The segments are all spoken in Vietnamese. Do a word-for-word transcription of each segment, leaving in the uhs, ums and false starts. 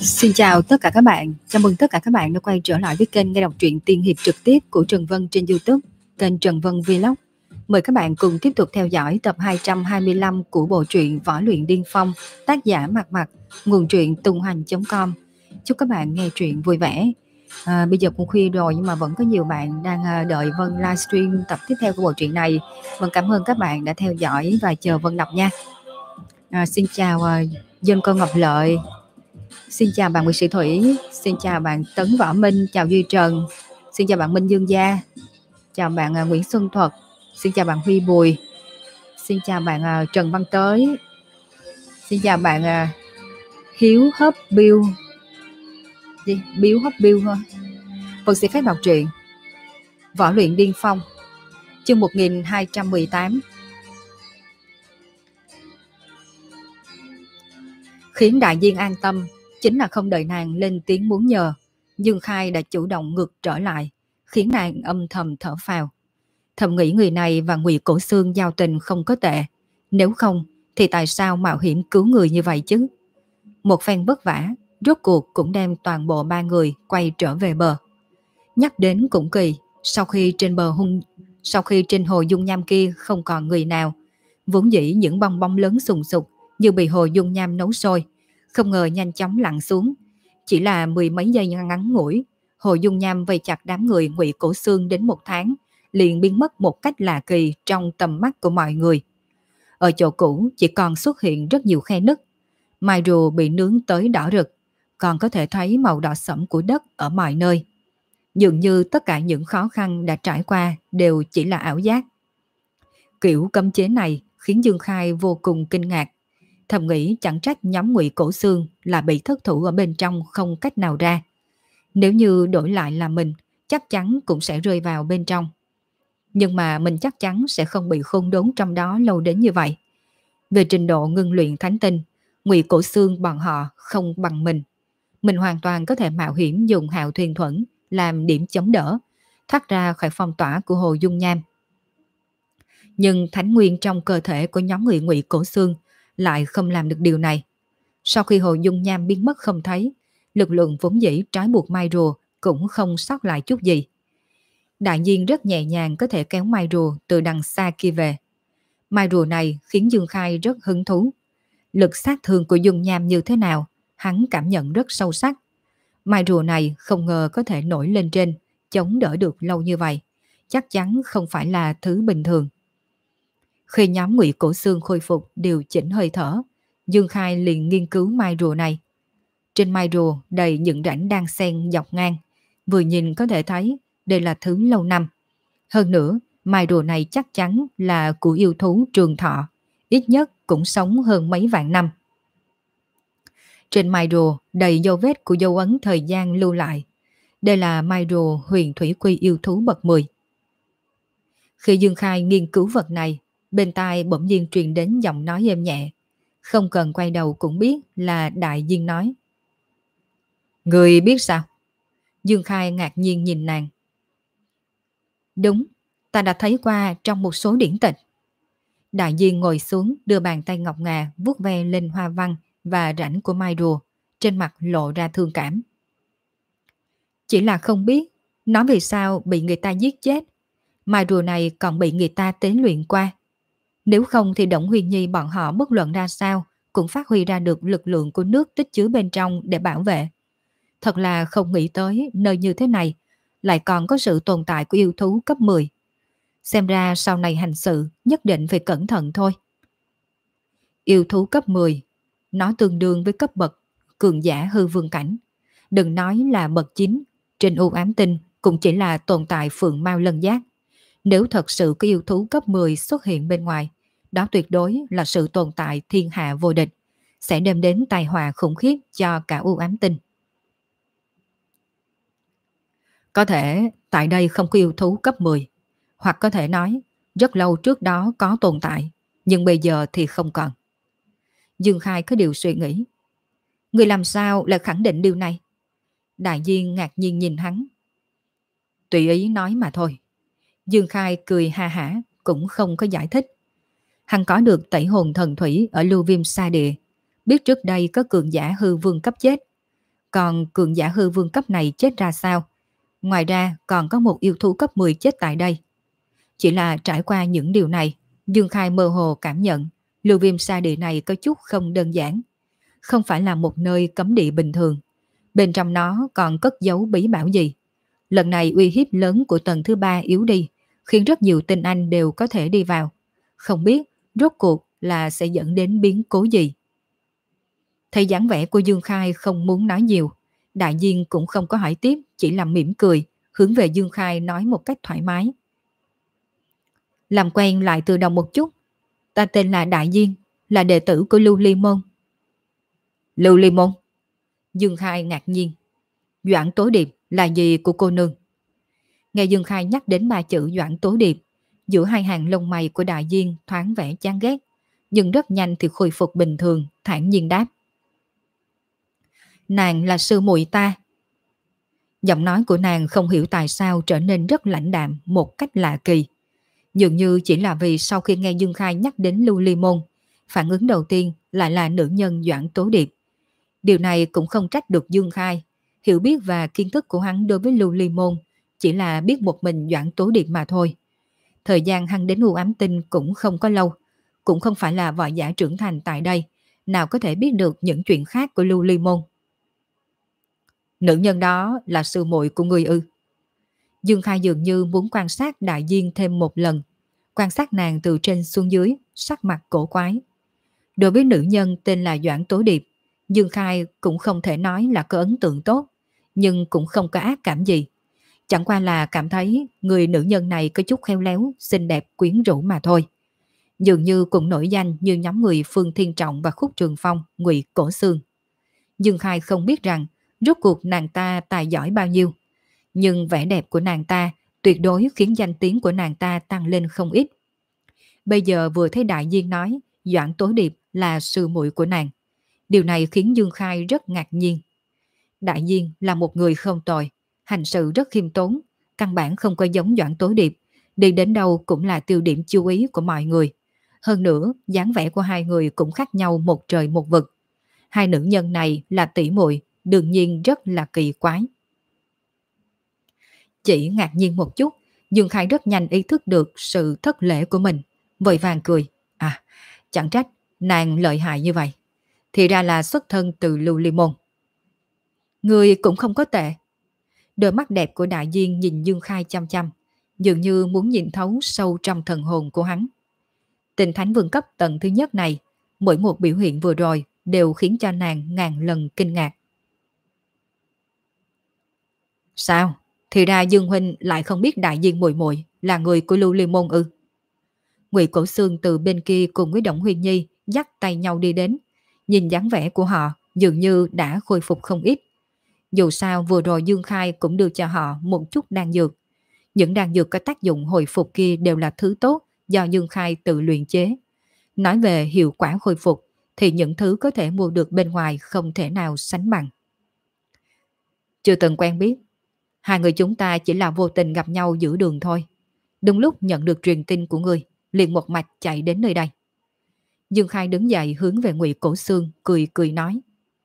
Xin chào tất cả các bạn, chào mừng tất cả các bạn đã quay trở lại với kênh nghe đọc truyện tiên hiệp trực tiếp của Trần Vân trên YouTube, kênh Trần Vân Vlog. Mời các bạn cùng tiếp tục theo dõi tập hai trăm hai mươi lăm của bộ truyện Võ Luyện Điên Phong, tác giả Mạc Mạc, nguồn truyện tùng hành chấm com. Chúc các bạn nghe truyện vui vẻ. À, bây giờ cũng khuya rồi nhưng mà vẫn có nhiều bạn đang đợi Vân livestream tập tiếp theo của bộ truyện này. Vân cảm ơn các bạn đã theo dõi và chờ Vân đọc nha. À, xin chào uh, Dân Con Ngọc Lợi. Xin chào bạn Nguyễn Sĩ Thủy, xin chào bạn Tấn Võ Minh, chào Duy Trần, xin chào bạn Minh Dương Gia, chào bạn uh, Nguyễn Xuân Thuật, xin chào bạn Huy Bùi, xin chào bạn uh, Trần Văn Tới, xin chào bạn uh, Hiếu Hấp Bill, gì? Bill Hấp Bill thôi. Vân sẽ phép đọc truyện Võ Luyện Điên Phong, chương một nghìn hai trăm mười tám. Khiến đại viên an tâm chính là không đợi nàng lên tiếng muốn nhờ, Dương Khai đã chủ động ngược trở lại, khiến nàng âm thầm thở phào. Thầm nghĩ người này và Ngụy Cổ Xương giao tình không có tệ, nếu không thì tại sao mạo hiểm cứu người như vậy chứ? Một phen vất vả, rốt cuộc cũng đem toàn bộ ba người quay trở về bờ. Nhắc đến cũng kỳ, sau khi trên bờ hung, sau khi trên hồ dung nham kia không còn người nào, vốn dĩ những bong bóng lớn sùng sục như bị hồ dung nham nấu sôi, không ngờ nhanh chóng lặn xuống. Chỉ là mười mấy giây ngắn ngủi, hồ dung nham vây chặt đám người Ngụy Cổ Xương đến một tháng, liền biến mất một cách lạ kỳ trong tầm mắt của mọi người. Ở chỗ cũ chỉ còn xuất hiện rất nhiều khe nứt, mai rùa bị nướng tới đỏ rực, còn có thể thấy màu đỏ sẫm của đất ở mọi nơi. Dường như tất cả những khó khăn đã trải qua đều chỉ là ảo giác. Kiểu cấm chế này khiến Dương Khai vô cùng kinh ngạc, thầm nghĩ chẳng trách nhóm Ngụy Cổ Xương là bị thất thủ ở bên trong không cách nào ra. Nếu như đổi lại là mình, chắc chắn cũng sẽ rơi vào bên trong. Nhưng mà mình chắc chắn sẽ không bị khôn đốn trong đó lâu đến như vậy. Về trình độ ngưng luyện thánh tinh, Ngụy Cổ Xương bọn họ không bằng mình. Mình hoàn toàn có thể mạo hiểm dùng Hạo Thuyền Thuẫn làm điểm chống đỡ, thoát ra khỏi phong tỏa của hồ dung nham. Nhưng thánh nguyên trong cơ thể của nhóm người Ngụy Cổ Xương lại không làm được điều này. Sau khi hồ dung nham biến mất không thấy, lực lượng vốn dĩ trói buộc mai rùa cũng không sót lại chút gì. Đại nhiên rất nhẹ nhàng có thể kéo mai rùa từ đằng xa kia về. Mai rùa này khiến Dương Khai rất hứng thú. Lực sát thương của dung nham như thế nào, hắn cảm nhận rất sâu sắc. Mai rùa này không ngờ có thể nổi lên trên, chống đỡ được lâu như vậy. Chắc chắn không phải là thứ bình thường. Khi nhóm Ngụy Cổ Xương khôi phục điều chỉnh hơi thở, Dương Khai liền nghiên cứu mai rùa này. Trên mai rùa đầy những rãnh đan xen dọc ngang, vừa nhìn có thể thấy đây là thứ lâu năm. Hơn nữa, mai rùa này chắc chắn là của yêu thú trường thọ, ít nhất cũng sống hơn mấy vạn năm. Trên mai rùa đầy dấu vết của dấu ấn thời gian lưu lại. Đây là mai rùa huyền thủy quy yêu thú bậc mười. Khi Dương Khai nghiên cứu vật này, bên tai bỗng nhiên truyền đến giọng nói êm nhẹ. Không cần quay đầu cũng biết là Đại Viên nói. Người biết sao? Dương Khai ngạc nhiên nhìn nàng. Đúng, ta đã thấy qua trong một số điển tịch. Đại Viên ngồi xuống, đưa bàn tay ngọc ngà vuốt ve lên hoa văn và rãnh của mai rùa, trên mặt lộ ra thương cảm. Chỉ là không biết nó vì sao bị người ta giết chết, mai rùa này còn bị người ta tế luyện qua. Nếu không thì Động Huyền Nhi bọn họ bất luận ra sao cũng phát huy ra được lực lượng của nước tích chứa bên trong để bảo vệ. Thật là không nghĩ tới nơi như thế này lại còn có sự tồn tại của yêu thú cấp mười. Xem ra sau này hành sự nhất định phải cẩn thận thôi. Yêu thú cấp mười, nó tương đương với cấp bậc cường giả hư vương cảnh. Đừng nói là bậc chín, trên u ám tinh cũng chỉ là tồn tại phượng mao lân giác. Nếu thật sự có yêu thú cấp mười xuất hiện bên ngoài, đó tuyệt đối là sự tồn tại thiên hạ vô địch, sẽ đem đến tai họa khủng khiếp cho cả u ám tinh. Có thể tại đây không có yêu thú cấp mười, hoặc có thể nói rất lâu trước đó có tồn tại, nhưng bây giờ thì không còn. Dương Khai có điều suy nghĩ. Người làm sao lại khẳng định điều này? Đại Viên ngạc nhiên nhìn hắn. Tùy ý nói mà thôi. Dương Khai cười ha hả, cũng không có giải thích. Hắn có được tẩy hồn thần thủy ở Lưu Viêm Sa Địa, biết trước đây có cường giả hư vương cấp chết. Còn cường giả hư vương cấp này chết ra sao? Ngoài ra còn có một yêu thú cấp mười chết tại đây. Chỉ là trải qua những điều này, Dương Khai mơ hồ cảm nhận lưu viêm sa địa này có chút không đơn giản. Không phải là một nơi cấm địa bình thường. Bên trong nó còn cất giấu bí bảo gì. Lần này uy hiếp lớn của tầng thứ ba yếu đi, khiến rất nhiều tinh anh đều có thể đi vào. Không biết rốt cuộc là sẽ dẫn đến biến cố gì. Thấy dáng vẻ của Dương Khai không muốn nói nhiều, đại viên cũng không có hỏi tiếp, chỉ làm mỉm cười, hướng về Dương Khai nói một cách thoải mái. Làm quen lại từ đầu một chút, ta tên là Đại Viên, là đệ tử của Lưu Ly Môn. Lưu Ly Môn? Dương Khai ngạc nhiên. Doãn Tố Điệp là gì của cô nương? Nghe Dương Khai nhắc đến ba chữ Doãn Tố Điệp, giữa hai hàng lông mày của Đại Viên thoáng vẻ chán ghét, nhưng rất nhanh thì khôi phục bình thường, thản nhiên đáp. Nàng là sư muội ta. Giọng nói của nàng không hiểu tại sao trở nên rất lãnh đạm một cách lạ kỳ. Dường như chỉ là vì sau khi nghe Dương Khai nhắc đến Lưu Ly Môn, phản ứng đầu tiên lại là nữ nhân Doãn Tố Điệp. Điều này cũng không trách được Dương Khai. Hiểu biết và kiến thức của hắn đối với Lưu Ly Môn chỉ là biết một mình Doãn Tố Điệp mà thôi. Thời gian hắn đến U Ám Tinh cũng không có lâu, cũng không phải là võ giả trưởng thành tại đây, nào có thể biết được những chuyện khác của Lưu Ly Môn. Nữ nhân đó là sư muội của ngươi ư? Dương Khai dường như muốn quan sát Đại Viên thêm một lần, quan sát nàng từ trên xuống dưới, sắc mặt cổ quái. Đối với nữ nhân tên là Doãn Tố Điệp, Dương Khai cũng không thể nói là có ấn tượng tốt, nhưng cũng không có ác cảm gì. Chẳng qua là cảm thấy người nữ nhân này có chút khéo léo, xinh đẹp, quyến rũ mà thôi. Dường như cũng nổi danh như nhóm người Phương Thiên Trọng và Khúc Trường Phong, Ngụy Cổ Xương. Dương Khai không biết rằng rốt cuộc nàng ta tài giỏi bao nhiêu, nhưng vẻ đẹp của nàng ta tuyệt đối khiến danh tiếng của nàng ta tăng lên không ít. Bây giờ vừa thấy Đại Viên nói Doãn Tố Điệp là sư muội của nàng, điều này khiến Dương Khai rất ngạc nhiên. Đại Viên là một người không tồi, hành sự rất khiêm tốn, căn bản không có giống Doãn Tố Điệp, đi đến đâu cũng là tiêu điểm chú ý của mọi người. Hơn nữa, dáng vẻ của hai người cũng khác nhau một trời một vực. Hai nữ nhân này là tỷ muội, đương nhiên rất là kỳ quái. Chỉ ngạc nhiên một chút, Dương Khai rất nhanh ý thức được sự thất lễ của mình, vội vàng cười. À, chẳng trách nàng lợi hại như vậy, thì ra là xuất thân từ Lưu Ly Môn. Người cũng không có tệ. Đôi mắt đẹp của Đại Viên nhìn Dương Khai chăm chăm, dường như muốn nhìn thấu sâu trong thần hồn của hắn. Tình thánh vương cấp tầng thứ nhất này, mỗi một biểu hiện vừa rồi đều khiến cho nàng ngàn lần kinh ngạc. Sao? Thì ra Dương huynh lại không biết Đại Viên muội muội là người của Lưu Ly Môn ư? Ngụy Cổ Xương từ bên kia cùng với Động Huyền Nhi dắt tay nhau đi đến, nhìn dáng vẻ của họ dường như đã khôi phục không ít. Dù sao vừa rồi Dương Khai cũng đưa cho họ một chút đan dược. Những đan dược có tác dụng hồi phục kia đều là thứ tốt do Dương Khai tự luyện chế. Nói về hiệu quả hồi phục thì những thứ có thể mua được bên ngoài không thể nào sánh bằng. Chưa từng quen biết, hai người chúng ta chỉ là vô tình gặp nhau giữa đường thôi. Đúng lúc nhận được truyền tin của ngươi, liền một mạch chạy đến nơi đây. Dương Khai đứng dậy hướng về Ngụy Cổ Xương, cười cười nói.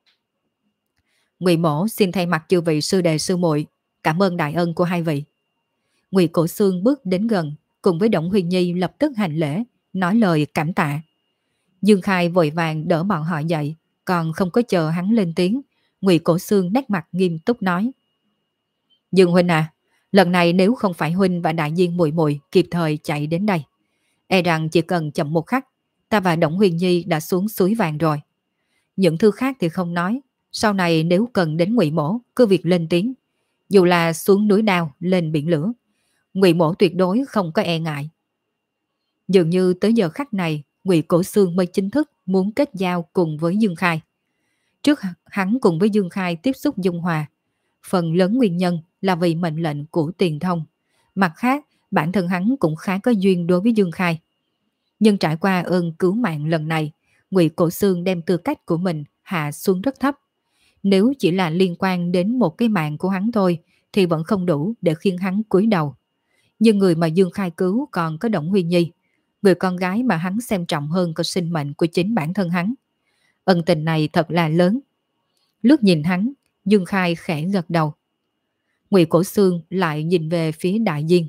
Ngụy mỗ xin thay mặt chư vị sư đệ sư muội cảm ơn đại ân của hai vị. Ngụy Cổ Xương bước đến gần, cùng với Động Huyền Nhi lập tức hành lễ, nói lời cảm tạ. Dương Khai vội vàng đỡ bọn họ dậy, còn không có chờ hắn lên tiếng, Ngụy Cổ Xương nét mặt nghiêm túc nói. Dương huynh à, lần này nếu không phải huynh và Đại Viên muội muội kịp thời chạy đến đây, e rằng chỉ cần chậm một khắc, ta và Động Huyền Nhi đã xuống suối vàng rồi. Những thứ khác thì không nói, sau này nếu cần đến Ngụy mỗ, cứ việc lên tiếng. Dù là xuống núi đao, lên biển lửa, Ngụy mỗ tuyệt đối không có e ngại. Dường như tới giờ khắc này, Ngụy Cổ Xương mới chính thức muốn kết giao cùng với Dương Khai. Trước hắn cùng với Dương Khai tiếp xúc dung hòa, phần lớn nguyên nhân là vì mệnh lệnh của Tiền Thông. Mặt khác, bản thân hắn cũng khá có duyên đối với Dương Khai. Nhưng trải qua ơn cứu mạng lần này, Ngụy Cổ Xương đem tư cách của mình hạ xuống rất thấp. Nếu chỉ là liên quan đến một cái mạng của hắn thôi thì vẫn không đủ để khiến hắn cúi đầu. Nhưng người mà Dương Khai cứu còn có Động Huyền Nhi, người con gái mà hắn xem trọng hơn cả sinh mệnh của chính bản thân hắn. Ân tình này thật là lớn. Lướt nhìn hắn, Dương Khai khẽ gật đầu. Ngụy Cổ Xương lại nhìn về phía Đại Diên.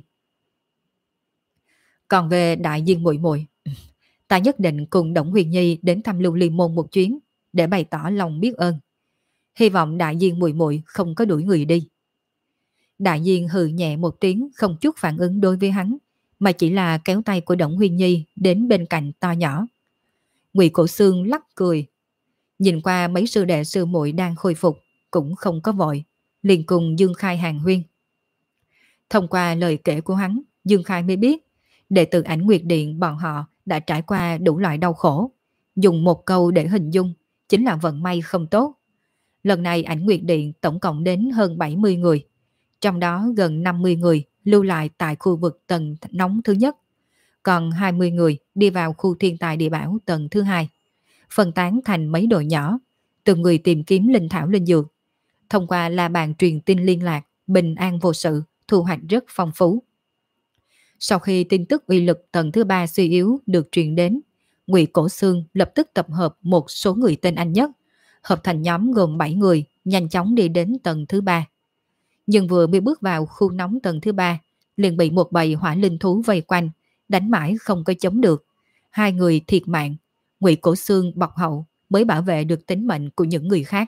Còn về Đại Diên muội muội, ta nhất định cùng Đổng Huyền Nhi đến thăm Lưu Ly môn một chuyến để bày tỏ lòng biết ơn. Hy vọng Đại Diên muội muội không có đuổi người đi. Đại Diên hừ nhẹ một tiếng, không chút phản ứng đối với hắn, mà chỉ là kéo tay của Đổng Huyền Nhi đến bên cạnh to nhỏ. Ngụy Cổ Xương lắc cười, nhìn qua mấy sư đệ sư muội đang khôi phục, cũng không có vội, liền cùng Dương Khai hàng huyên. Thông qua lời kể của hắn, Dương Khai mới biết, đệ tử Ảnh Nguyệt Điện bọn họ đã trải qua đủ loại đau khổ. Dùng một câu để hình dung, chính là vận may không tốt. Lần này Ảnh Nguyệt Điện tổng cộng đến hơn bảy mươi người, trong đó gần năm mươi người lưu lại tại khu vực tầng nóng thứ nhất, còn hai mươi người đi vào khu thiên tài địa bảo tầng thứ hai, phân tán thành mấy đội nhỏ, từng người tìm kiếm linh thảo linh dược. Thông qua la bàn truyền tin liên lạc, bình an vô sự, thu hoạch rất phong phú. Sau khi tin tức uy lực tầng thứ ba suy yếu được truyền đến, Ngụy Cổ Xương lập tức tập hợp một số người tên anh nhất, hợp thành nhóm gồm bảy người, nhanh chóng đi đến tầng thứ ba. Nhưng vừa mới bước vào khu nóng tầng thứ ba, liền bị một bầy hỏa linh thú vây quanh, đánh mãi không có chống được. Hai người thiệt mạng, Ngụy Cổ Xương bọc hậu mới bảo vệ được tính mệnh của những người khác.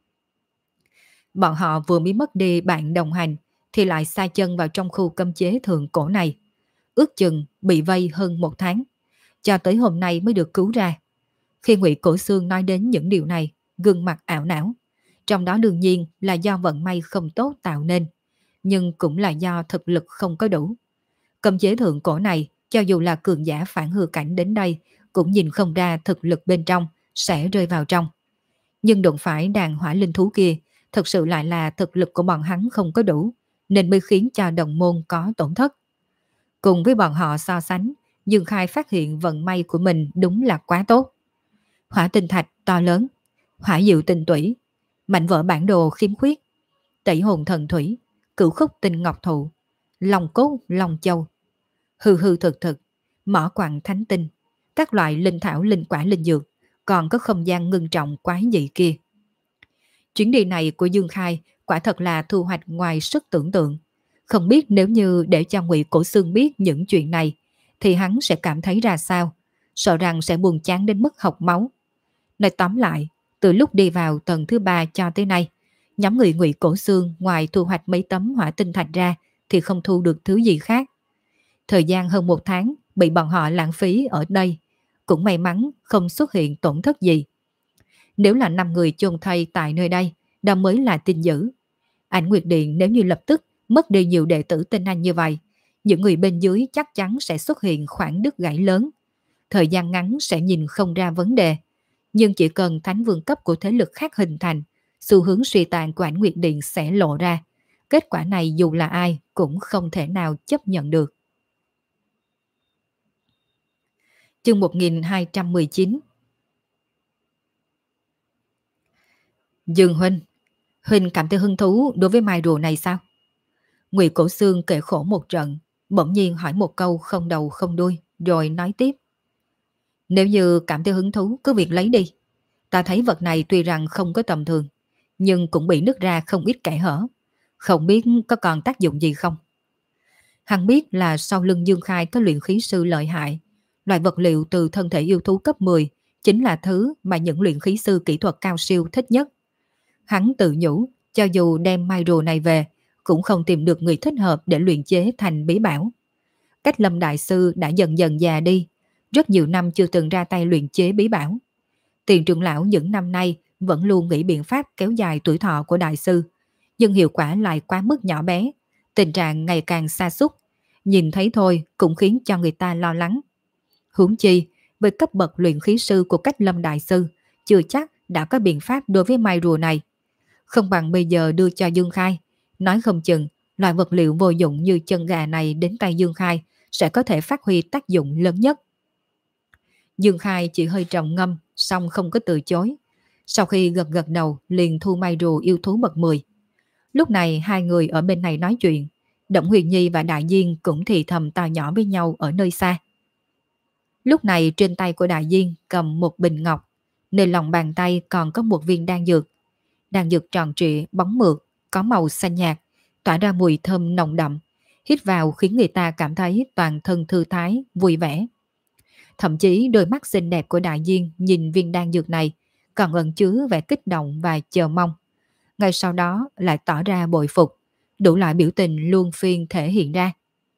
Bọn họ vừa mới mất đi bạn đồng hành, thì lại sa chân vào trong khu cấm chế thượng cổ này. Ước chừng bị vây hơn một tháng, cho tới hôm nay mới được cứu ra. Khi Ngụy Cổ Xương nói đến những điều này, gương mặt ảo não. Trong đó đương nhiên là do vận may không tốt tạo nên, nhưng cũng là do thực lực không có đủ. Cấm chế thượng cổ này, cho dù là cường giả phản hư cảnh đến đây, cũng nhìn không ra thực lực bên trong sẽ rơi vào trong. Nhưng đụng phải đàn hỏa linh thú kia, thực sự lại là thực lực của bọn hắn không có đủ, nên mới khiến cho đồng môn có tổn thất. Cùng với bọn họ so sánh, Dương Khai phát hiện vận may của mình đúng là quá tốt. Hỏa tinh thạch to lớn, hỏa diệu tinh tủy, mảnh vỡ bản đồ khiếm khuyết, tẩy hồn thần thủy, cửu khúc tinh ngọc thụ, lòng cốt long châu, hư hư thực thực, mỏ quặng thánh tinh, các loại linh thảo linh quả linh dược, còn có không gian ngưng trọng quái dị kia. Chuyến đi này của Dương Khai quả thật là thu hoạch ngoài sức tưởng tượng. Không biết nếu như để cho Ngụy Cổ Xương biết những chuyện này, thì hắn sẽ cảm thấy ra sao, sợ rằng sẽ buồn chán đến mức học máu. Nói tóm lại, từ lúc đi vào tầng thứ ba cho tới nay, nhóm người Ngụy Cổ Xương ngoài thu hoạch mấy tấm hỏa tinh thạch ra thì không thu được thứ gì khác. Thời gian hơn một tháng bị bọn họ lãng phí ở đây, cũng may mắn không xuất hiện tổn thất gì. Nếu là năm người chôn thây tại nơi đây, đó mới là tin dữ. Ảnh Nguyệt Điện nếu như lập tức mất đi nhiều đệ tử tinh anh như vậy, những người bên dưới chắc chắn sẽ xuất hiện khoảng đứt gãy lớn. Thời gian ngắn sẽ nhìn không ra vấn đề, nhưng chỉ cần thánh vương cấp của thế lực khác hình thành, xu hướng suy tàn của Ảnh Nguyệt Điện sẽ lộ ra. Kết quả này dù là ai cũng không thể nào chấp nhận được. Chương một nghìn hai trăm mười chín. Dương huynh, huynh cảm thấy hứng thú đối với mai rùa này sao? Ngụy Cổ Xương kể khổ một trận, bỗng nhiên hỏi một câu không đầu không đuôi, rồi nói tiếp. Nếu như cảm thấy hứng thú, cứ việc lấy đi. Ta thấy vật này tuy rằng không có tầm thường, nhưng cũng bị nứt ra không ít kẽ hở. Không biết có còn tác dụng gì không? Hắn biết là sau lưng Dương Khai có luyện khí sư lợi hại. Loại vật liệu từ thân thể yêu thú cấp mười chính là thứ mà những luyện khí sư kỹ thuật cao siêu thích nhất. Hắn tự nhủ, cho dù đem mai rùa này về, cũng không tìm được người thích hợp để luyện chế thành bí bảo. Cách Lâm Đại Sư đã dần dần già đi, rất nhiều năm chưa từng ra tay luyện chế bí bảo. Tiền trưởng lão những năm nay vẫn luôn nghĩ biện pháp kéo dài tuổi thọ của Đại Sư, nhưng hiệu quả lại quá mức nhỏ bé, tình trạng ngày càng sa sút, nhìn thấy thôi cũng khiến cho người ta lo lắng. Huống chi, với cấp bậc luyện khí sư của Cách Lâm Đại Sư, chưa chắc đã có biện pháp đối với mai rùa này. Không bằng bây giờ đưa cho Dương Khai, nói không chừng loại vật liệu vô dụng như chân gà này đến tay Dương Khai sẽ có thể phát huy tác dụng lớn nhất. Dương Khai chỉ hơi trầm ngâm, xong không có từ chối. Sau khi gật gật đầu liền thu mai rùa yêu thú bậc mười. Lúc này hai người ở bên này nói chuyện, Động Huyền Nhi và Đại Diên cũng thì thầm to nhỏ với nhau ở nơi xa. Lúc này trên tay của Đại Diên cầm một bình ngọc, nơi lòng bàn tay còn có một viên đan dược. Đan dược tròn trịa, bóng mượt, có màu xanh nhạt, tỏa ra mùi thơm nồng đậm, hít vào khiến người ta cảm thấy toàn thân thư thái, vui vẻ. Thậm chí đôi mắt xinh đẹp của đại viên nhìn viên đan dược này còn ẩn chứa vẻ kích động và chờ mong. Ngay sau đó lại tỏ ra bội phục, đủ loại biểu tình luôn phiên thể hiện ra.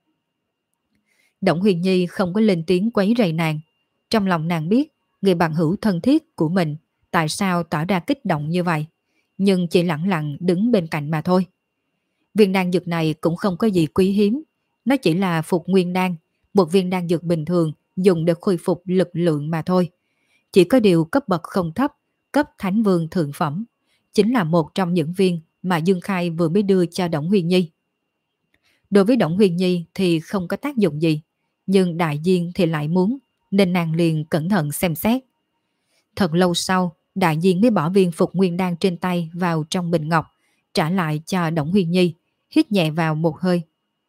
Đổng Huyền Nhi không có lên tiếng quấy rầy nàng. Trong lòng nàng biết người bằng hữu thân thiết của mình tại sao tỏ ra kích động như vậy, nhưng chỉ lặng lặng đứng bên cạnh mà thôi. Viên đan dược này cũng không có gì quý hiếm, nó chỉ là phục nguyên đan, một viên đan dược bình thường dùng để khôi phục lực lượng mà thôi. Chỉ có điều cấp bậc không thấp, cấp thánh vương thượng phẩm, chính là một trong những viên mà Dương Khai vừa mới đưa cho Đổng Huyền Nhi. Đối với Đổng Huyền Nhi thì không có tác dụng gì, nhưng đại viên thì lại muốn, nên nàng liền cẩn thận xem xét. Thật lâu sau, đại viên mới bỏ viên phục nguyên đan trên tay vào trong bình ngọc, trả lại cho Đổng Huyền Nhi, hít nhẹ vào một hơi.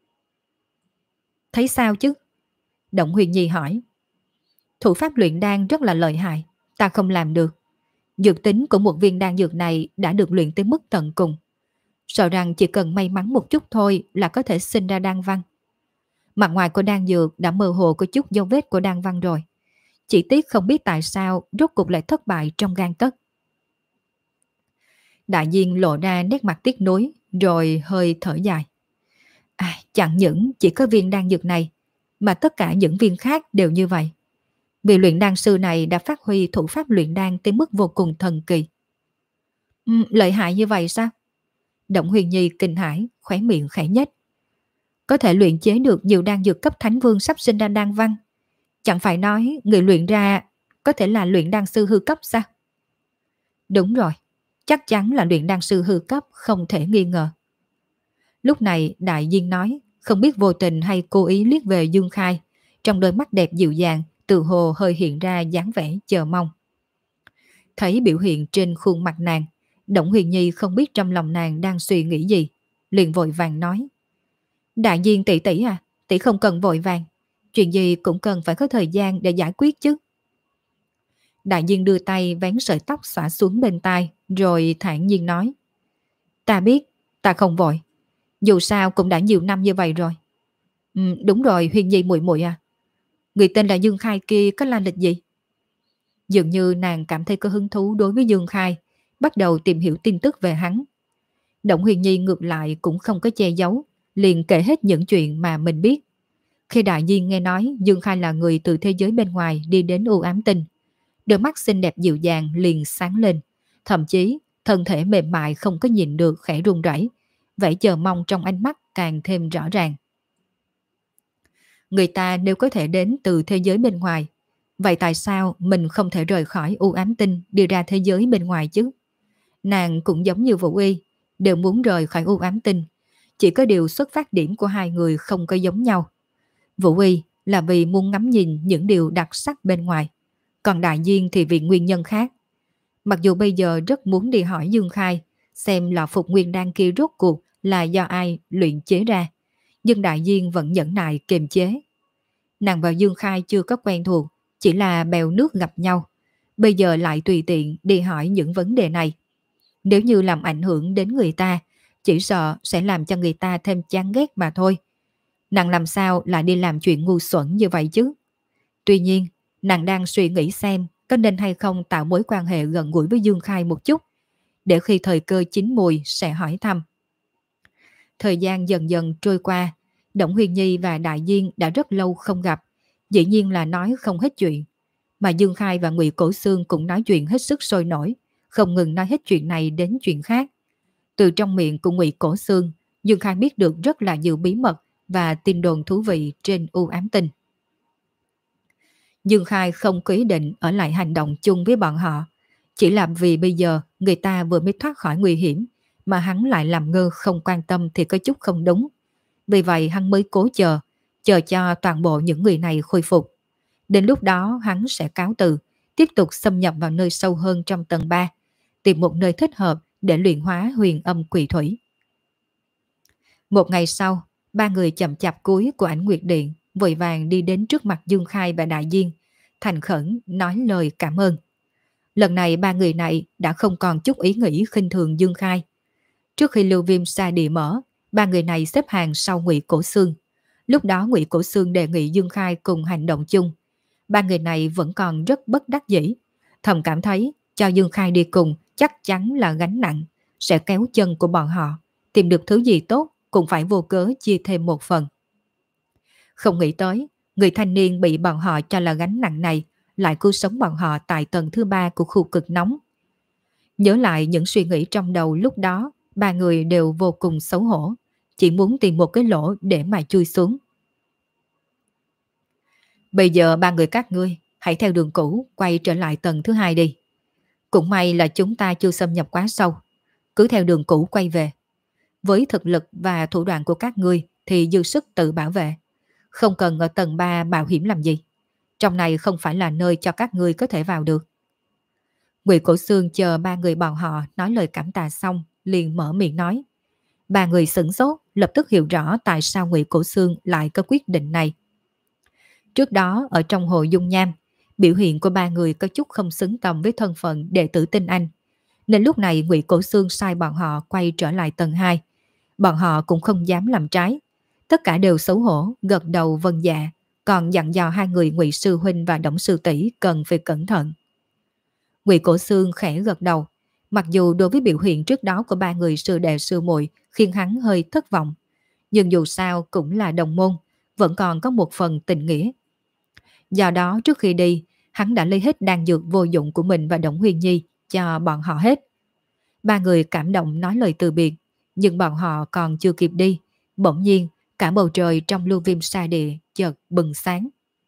Thấy sao chứ? Đổng Huyền Nhi hỏi. Thủ pháp luyện đan rất là lợi hại, ta không làm được. Dược tính của một viên đan dược này đã được luyện tới mức tận cùng. Sợ rằng chỉ cần may mắn một chút thôi là có thể sinh ra đan văn. Mặt ngoài của đan dược đã mơ hồ có chút dấu vết của đan văn rồi. Chỉ tiếc không biết tại sao rốt cuộc lại thất bại trong gang tấc. Đại viên lộ ra nét mặt tiếc nuối rồi hơi thở dài. À, chẳng những chỉ có viên đan dược này mà tất cả những viên khác đều như vậy. Vị luyện đan sư này đã phát huy thủ pháp luyện đan tới mức vô cùng thần kỳ. Ừ, lợi hại như vậy sao? Đổng Huyền Nhi kinh hãi, khóe miệng khẽ nhếch. Có thể luyện chế được nhiều đan dược cấp thánh vương sắp sinh ra đan văn. Chẳng phải nói người luyện ra có thể là luyện đan sư hư cấp sao? Đúng rồi, chắc chắn là luyện đan sư hư cấp, không thể nghi ngờ. Lúc này đại viên nói, không biết vô tình hay cố ý liếc về Dương Khai, trong đôi mắt đẹp dịu dàng từ hồ hơi hiện ra dáng vẻ chờ mong. Thấy biểu hiện trên khuôn mặt nàng, Đổng Huyền Nhi không biết trong lòng nàng đang suy nghĩ gì, liền vội vàng nói. Đại viên tỷ tỷ à, tỷ không cần vội vàng, chuyện gì cũng cần phải có thời gian để giải quyết chứ. Đại viên đưa tay vén sợi tóc xõa xuống bên tai, rồi thản nhiên nói. Ta biết, ta không vội, dù sao cũng đã nhiều năm như vậy rồi. Ừ, đúng rồi, Huyền Nhi muội muội à, người tên là Dương Khai kia có lai lịch gì? Dường như nàng cảm thấy có hứng thú đối với Dương Khai, bắt đầu tìm hiểu tin tức về hắn. Đổng Huyền Nhi ngược lại cũng không có che giấu, liền kể hết những chuyện mà mình biết. Khi đại viên nghe nói Dương Khai là người từ thế giới bên ngoài đi đến U Ám Tinh, đôi mắt xinh đẹp dịu dàng liền sáng lên, thậm chí thân thể mềm mại không có nhìn được khẽ run rẩy, vẻ chờ mong trong ánh mắt càng thêm rõ ràng. Người ta nếu có thể đến từ thế giới bên ngoài, vậy tại sao mình không thể rời khỏi U Ám Tinh đi ra thế giới bên ngoài chứ? Nàng cũng giống như Vũ Y, đều muốn rời khỏi U Ám Tinh, chỉ có điều xuất phát điểm của hai người không có giống nhau. Vũ Y là vì muốn ngắm nhìn những điều đặc sắc bên ngoài, còn đại viên thì vì nguyên nhân khác. Mặc dù bây giờ rất muốn đi hỏi Dương Khai xem lọ phục nguyên đan kia rốt cuộc là do ai luyện chế ra, nhưng đại viên vẫn nhẫn nại kiềm chế. Nàng và Dương Khai chưa có quen thuộc, chỉ là bèo nước gặp nhau, bây giờ lại tùy tiện đi hỏi những vấn đề này. Nếu như làm ảnh hưởng đến người ta, chỉ sợ sẽ làm cho người ta thêm chán ghét mà thôi. Nàng làm sao lại đi làm chuyện ngu xuẩn như vậy chứ? Tuy nhiên, nàng đang suy nghĩ xem có nên hay không tạo mối quan hệ gần gũi với Dương Khai một chút, để khi thời cơ chín mùi sẽ hỏi thăm. Thời gian dần dần trôi qua, Đổng Huyền Nhi và đại viên đã rất lâu không gặp, dĩ nhiên là nói không hết chuyện. Mà Dương Khai và Ngụy Cổ Xương cũng nói chuyện hết sức sôi nổi, không ngừng nói hết chuyện này đến chuyện khác. Từ trong miệng của Ngụy Cổ Xương, Dương Khai biết được rất là nhiều bí mật và tin đồn thú vị trên U Ám Tinh. Dương Khai không có ý định ở lại hành động chung với bọn họ, chỉ là vì bây giờ người ta vừa mới thoát khỏi nguy hiểm, mà hắn lại làm ngơ không quan tâm thì có chút không đúng. Vì vậy hắn mới cố chờ, chờ cho toàn bộ những người này khôi phục. Đến lúc đó hắn sẽ cáo từ, tiếp tục xâm nhập vào nơi sâu hơn trong tầng ba, tìm một nơi thích hợp để luyện hóa huyền âm quỷ thủy. Một ngày sau, ba người chậm chạp cuối của Ảnh Nguyệt Điện vội vàng đi đến trước mặt Dương Khai và đại viên, thành khẩn nói lời cảm ơn. Lần này ba người này đã không còn chút ý nghĩ khinh thường Dương Khai. Trước khi lưu viêm sa địa mở, ba người này xếp hàng sau Ngụy Cổ Xương. Lúc đó Ngụy Cổ Xương đề nghị Dương Khai cùng hành động chung. Ba người này vẫn còn rất bất đắc dĩ. Thầm cảm thấy cho Dương Khai đi cùng chắc chắn là gánh nặng, sẽ kéo chân của bọn họ. Tìm được thứ gì tốt cũng phải vô cớ chia thêm một phần. Không nghĩ tới, người thanh niên bị bọn họ cho là gánh nặng này lại cứu sống bọn họ tại tầng thứ ba của khu cực nóng. Nhớ lại những suy nghĩ trong đầu lúc đó, ba người đều vô cùng xấu hổ, chỉ muốn tìm một cái lỗ để mà chui xuống. Bây giờ ba người các ngươi hãy theo đường cũ quay trở lại tầng thứ hai đi. Cũng may là chúng ta chưa xâm nhập quá sâu, cứ theo đường cũ quay về. Với thực lực và thủ đoạn của các ngươi thì dư sức tự bảo vệ, không cần ở tầng ba mạo hiểm làm gì. Trong này không phải là nơi cho các ngươi có thể vào được. Ngụy Cổ Xương chờ ba người bọn họ nói lời cảm tạ xong, liền mở miệng nói. Ba người sửng sốt, lập tức hiểu rõ tại sao Ngụy Cổ Xương lại có quyết định này. Trước đó ở trong hội dung nham, biểu hiện của ba người có chút không xứng tầm với thân phận đệ tử Tinh Anh, nên lúc này Ngụy Cổ Xương sai bọn họ quay trở lại tầng hai. Bọn họ cũng không dám làm trái, tất cả đều xấu hổ, gật đầu vâng dạ, còn dặn dò hai người Ngụy sư huynh và Đổng sư tỷ cần phải cẩn thận. Ngụy Cổ Xương khẽ gật đầu, mặc dù đối với biểu hiện trước đó của ba người sư đệ sư muội khiến hắn hơi thất vọng, nhưng dù sao cũng là đồng môn, vẫn còn có một phần tình nghĩa. Do đó trước khi đi, hắn đã lấy hết đan dược vô dụng của mình và Đổng Huyền Nhi cho bọn họ hết. Ba người cảm động nói lời từ biệt, nhưng bọn họ còn chưa kịp đi, bỗng nhiên cả bầu trời trong lưu viêm sa địa chợt bừng sáng.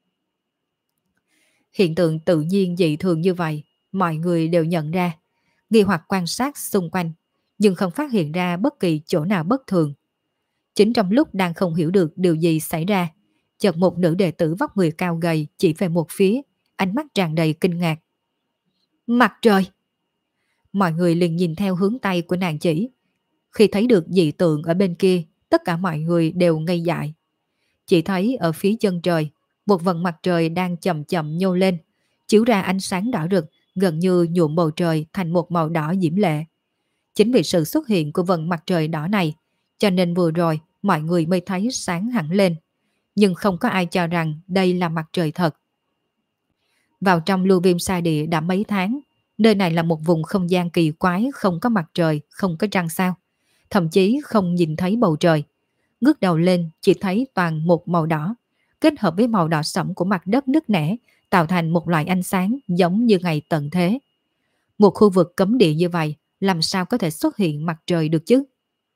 Hiện tượng tự nhiên dị thường như vậy, mọi người đều nhận ra, nghi hoặc quan sát xung quanh, nhưng không phát hiện ra bất kỳ chỗ nào bất thường. Chính trong lúc đang không hiểu được điều gì xảy ra, chợt một nữ đệ tử vóc người cao gầy chỉ về một phía, ánh mắt tràn đầy kinh ngạc. Mặt trời! Mọi người liền nhìn theo hướng tay của nàng chỉ. Khi thấy được dị tượng ở bên kia, tất cả mọi người đều ngây dại. Chỉ thấy ở phía chân trời, một vầng mặt trời đang chậm chậm nhô lên, chiếu ra ánh sáng đỏ rực, gần như nhuộm bầu trời thành một màu đỏ diễm lệ. Chính vì sự xuất hiện của vầng mặt trời đỏ này, cho nên vừa rồi mọi người mới thấy sáng hẳn lên. Nhưng không có ai cho rằng đây là mặt trời thật. Vào trong lưu viêm sa địa đã mấy tháng, nơi này là một vùng không gian kỳ quái, không có mặt trời, không có trăng sao. Thậm chí không nhìn thấy bầu trời. Ngước đầu lên chỉ thấy toàn một màu đỏ, kết hợp với màu đỏ sẫm của mặt đất nứt nẻ, tạo thành một loại ánh sáng giống như ngày tận thế. Một khu vực cấm địa như vậy, làm sao có thể xuất hiện mặt trời được chứ?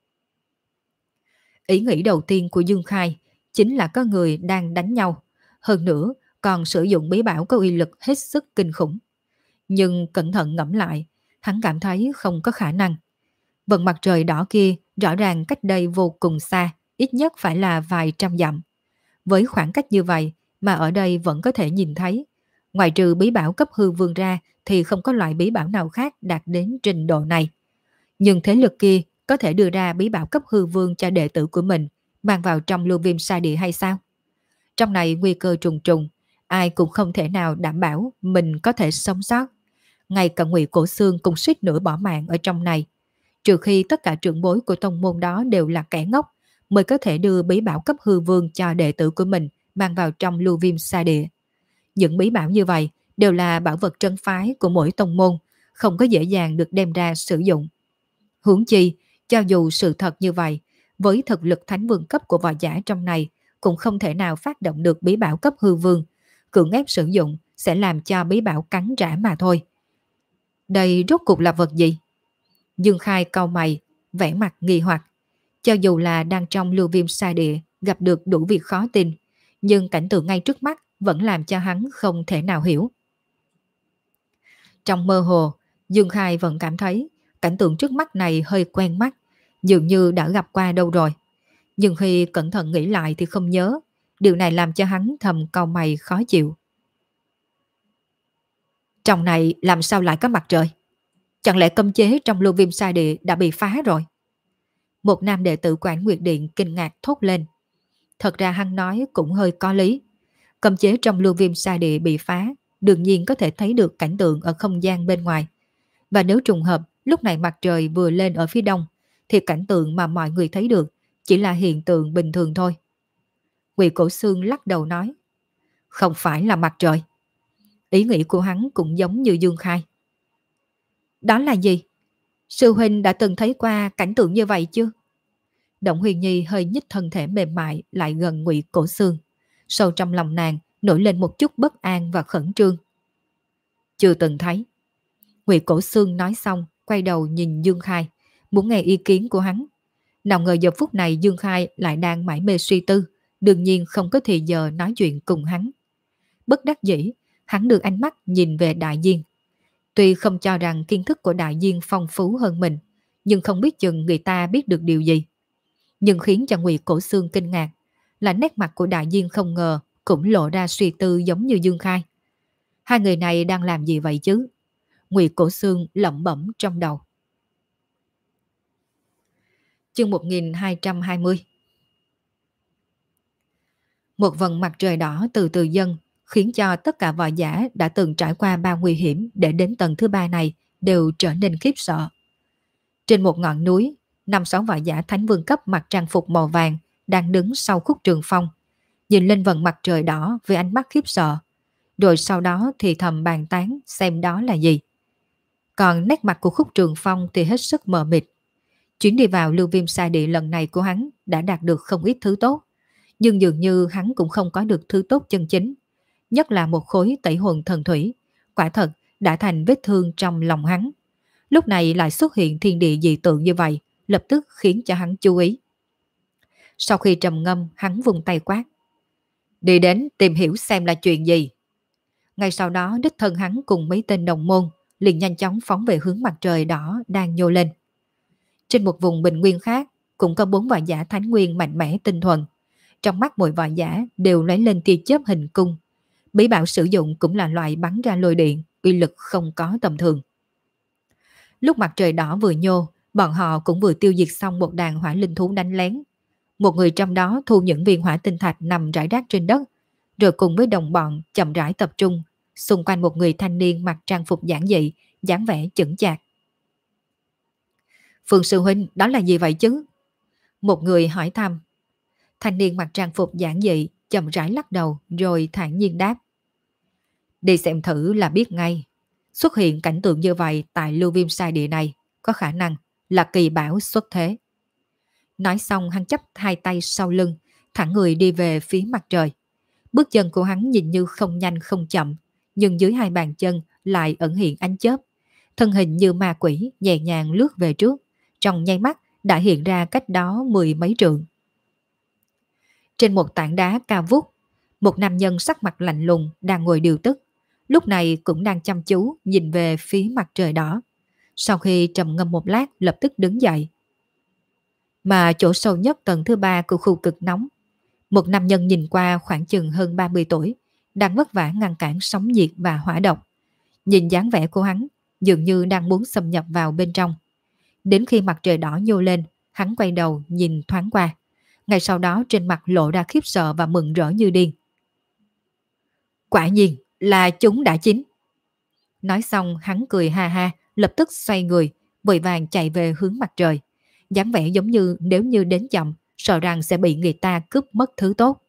Ý nghĩ đầu tiên của Dương Khai chính là có người đang đánh nhau, hơn nữa còn sử dụng bí bảo có uy lực hết sức kinh khủng. Nhưng cẩn thận ngẫm lại, hắn cảm thấy không có khả năng. Vầng mặt trời đỏ kia rõ ràng cách đây vô cùng xa, ít nhất phải là vài trăm dặm. Với khoảng cách như vậy mà ở đây vẫn có thể nhìn thấy, ngoài trừ bí bảo cấp hư vương ra thì không có loại bí bảo nào khác đạt đến trình độ này. Nhưng thế lực kia có thể đưa ra bí bảo cấp hư vương cho đệ tử của mình, mang vào trong lưu viêm sa địa hay sao? Trong này nguy cơ trùng trùng, ai cũng không thể nào đảm bảo mình có thể sống sót. Ngay cả Ngụy Cổ Xương cũng suýt nữa bỏ mạng ở trong này. Trừ khi tất cả trưởng bối của tông môn đó đều là kẻ ngốc, mới có thể đưa bí bảo cấp hư vương cho đệ tử của mình mang vào trong lưu viêm sa địa. Những bí bảo như vậy đều là bảo vật trấn phái của mỗi tông môn, không có dễ dàng được đem ra sử dụng. Huống chi, cho dù sự thật như vậy, với thực lực thánh vương cấp của võ giả trong này, cũng không thể nào phát động được bí bảo cấp hư vương. Cưỡng ép sử dụng sẽ làm cho bí bảo cắn rã mà thôi. Đây rốt cuộc là vật gì? Dương Khai cau mày, vẻ mặt nghi hoặc. Cho dù là đang trong lưu viêm sa địa, gặp được đủ việc khó tin, nhưng cảnh tượng ngay trước mắt vẫn làm cho hắn không thể nào hiểu. Trong mơ hồ, Dương Khai vẫn cảm thấy cảnh tượng trước mắt này hơi quen mắt, dường như đã gặp qua đâu rồi. Nhưng khi cẩn thận nghĩ lại thì không nhớ, điều này làm cho hắn thầm cau mày khó chịu. Trong này làm sao lại có mặt trời? Chẳng lẽ cấm chế trong lưu viêm sa địa đã bị phá rồi? Một nam đệ tử Quản Nguyệt Điện kinh ngạc thốt lên. Thật ra hắn nói cũng hơi có lý. Cấm chế trong lưu viêm sa địa bị phá, đương nhiên có thể thấy được cảnh tượng ở không gian bên ngoài. Và nếu trùng hợp lúc này mặt trời vừa lên ở phía đông, thì cảnh tượng mà mọi người thấy được chỉ là hiện tượng bình thường thôi. Ngụy Cổ Xương lắc đầu nói, không phải là mặt trời. Ý nghĩ của hắn cũng giống như Dương Khai. Đó là gì? Sư huynh đã từng thấy qua cảnh tượng như vậy chưa? Động Huyền Nhi hơi nhích thân thể mềm mại lại gần Ngụy Cổ Xương. Sâu trong lòng nàng nổi lên một chút bất an và khẩn trương. Chưa từng thấy. Ngụy Cổ Xương nói xong, quay đầu nhìn Dương Khai, muốn nghe ý kiến của hắn. Nào ngờ giờ phút này Dương Khai lại đang mải mê suy tư, đương nhiên không có thì giờ nói chuyện cùng hắn. Bất đắc dĩ, hắn đưa ánh mắt nhìn về Đại Diên. Tuy không cho rằng kiến thức của Đại Diên phong phú hơn mình, nhưng không biết chừng người ta biết được điều gì. Nhưng khiến cho Ngụy Cổ Xương kinh ngạc là nét mặt của Đại Diên không ngờ cũng lộ ra suy tư giống như Dương Khai. Hai người này đang làm gì vậy chứ? Ngụy Cổ Xương lẩm bẩm trong đầu. Chương một nghìn hai trăm hai mươi. Một vầng mặt trời đỏ từ từ dâng, khiến cho tất cả võ giả đã từng trải qua bao nguy hiểm để đến tầng thứ ba này đều trở nên khiếp sợ. Trên một ngọn núi, năm sáu võ giả thánh vương cấp mặc trang phục màu vàng đang đứng sau khúc trường phong, nhìn lên vầng mặt trời đỏ với ánh mắt khiếp sợ, rồi sau đó thì thầm bàn tán xem đó là gì. Còn nét mặt của khúc trường phong thì hết sức mờ mịt. Chuyến đi vào Lưu Viêm Sa Địa lần này của hắn đã đạt được không ít thứ tốt, nhưng dường như hắn cũng không có được thứ tốt chân chính, nhất là một khối tẩy hồn thần thủy, quả thật đã thành vết thương trong lòng hắn. Lúc này lại xuất hiện thiên địa dị tượng như vậy, lập tức khiến cho hắn chú ý. Sau khi trầm ngâm, hắn vùng tay quát, đi đến tìm hiểu xem là chuyện gì. Ngay sau đó đích thân hắn cùng mấy tên đồng môn liền nhanh chóng phóng về hướng mặt trời đỏ đang nhô lên. Trên một vùng bình nguyên khác cũng có bốn võ giả thánh nguyên mạnh mẽ tinh thuần. Trong mắt mỗi võ giả đều lóe lên tia chớp hình cung. Bí bảo sử dụng cũng là loại bắn ra lôi điện, uy lực không có tầm thường. Lúc mặt trời đỏ vừa nhô, bọn họ cũng vừa tiêu diệt xong một đàn hỏa linh thú đánh lén. Một người trong đó thu những viên hỏa tinh thạch nằm rải rác trên đất, rồi cùng với đồng bọn chậm rãi tập trung xung quanh một người thanh niên mặc trang phục giản dị, dáng vẻ chững chạc. Phương sư huynh, đó là gì vậy chứ? Một người hỏi thăm. Thanh niên mặc trang phục giản dị chậm rãi lắc đầu rồi thản nhiên đáp, đi xem thử là biết ngay. Xuất hiện cảnh tượng như vậy tại Lưu Viêm Sa Địa này có khả năng là kỳ bảo xuất thế. Nói xong hắn chắp hai tay sau lưng, thẳng người đi về phía mặt trời. Bước chân của hắn nhìn như không nhanh không chậm, nhưng dưới hai bàn chân lại ẩn hiện ánh chớp. Thân hình như ma quỷ nhẹ nhàng lướt về trước, trong nháy mắt đã hiện ra cách đó mười mấy trượng. Trên một tảng đá cao vút, một nam nhân sắc mặt lạnh lùng đang ngồi điều tức, lúc này cũng đang chăm chú nhìn về phía mặt trời đỏ. Sau khi trầm ngâm một lát lập tức đứng dậy. Mà chỗ sâu nhất tầng thứ ba của khu cực nóng, một nam nhân nhìn qua khoảng chừng hơn ba mươi tuổi, đang vất vả ngăn cản sóng nhiệt và hỏa độc. Nhìn dáng vẻ của hắn, dường như đang muốn xâm nhập vào bên trong. Đến khi mặt trời đỏ nhô lên, hắn quay đầu nhìn thoáng qua. Ngay sau đó trên mặt lộ ra khiếp sợ và mừng rỡ như điên. Quả nhiên là chúng đã chín. Nói xong hắn cười ha ha, lập tức xoay người, vội vàng chạy về hướng mặt trời. Dáng vẻ giống như nếu như đến chậm, sợ rằng sẽ bị người ta cướp mất thứ tốt.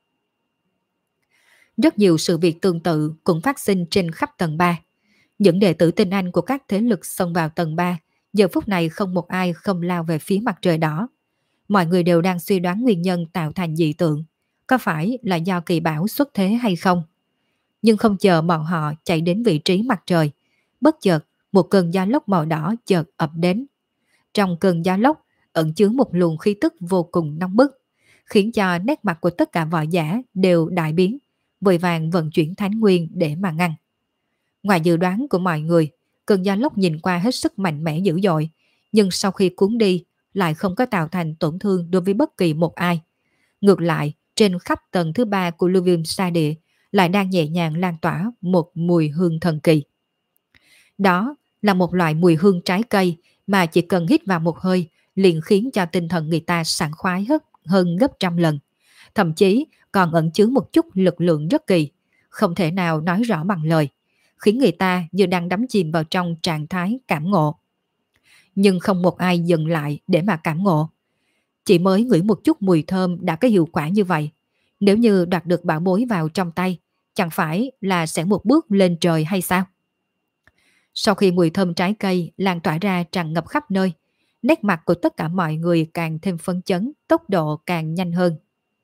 Rất nhiều sự việc tương tự cũng phát sinh trên khắp tầng ba. Những đệ tử tinh anh của các thế lực xông vào tầng ba, giờ phút này không một ai không lao về phía mặt trời đỏ. Mọi người đều đang suy đoán nguyên nhân tạo thành dị tượng, có phải là do kỳ bảo xuất thế hay không. Nhưng không chờ bọn họ chạy đến vị trí mặt trời, bất chợt một cơn gió lốc màu đỏ chợt ập đến. Trong cơn gió lốc ẩn chứa một luồng khí tức vô cùng nóng bức, khiến cho nét mặt của tất cả võ giả đều đại biến, vội vàng vận chuyển thánh nguyên để mà ngăn. Ngoài dự đoán của mọi người, cơn gió lốc nhìn qua hết sức mạnh mẽ dữ dội, nhưng sau khi cuốn đi lại không có tạo thành tổn thương đối với bất kỳ một ai. Ngược lại, trên khắp tầng thứ ba của Lưu Viêm Sa Địa lại đang nhẹ nhàng lan tỏa một mùi hương thần kỳ. Đó là một loại mùi hương trái cây mà chỉ cần hít vào một hơi liền khiến cho tinh thần người ta sảng khoái hơn, hơn gấp trăm lần. Thậm chí còn ẩn chứa một chút lực lượng rất kỳ, không thể nào nói rõ bằng lời, khiến người ta như đang đắm chìm vào trong trạng thái cảm ngộ. Nhưng không một ai dừng lại để mà cảm ngộ. Chỉ mới ngửi một chút mùi thơm đã có hiệu quả như vậy. Nếu như đoạt được bảo bối vào trong tay, chẳng phải là sẽ một bước lên trời hay sao? Sau khi mùi thơm trái cây lan tỏa ra tràn ngập khắp nơi, nét mặt của tất cả mọi người càng thêm phấn chấn, tốc độ càng nhanh hơn.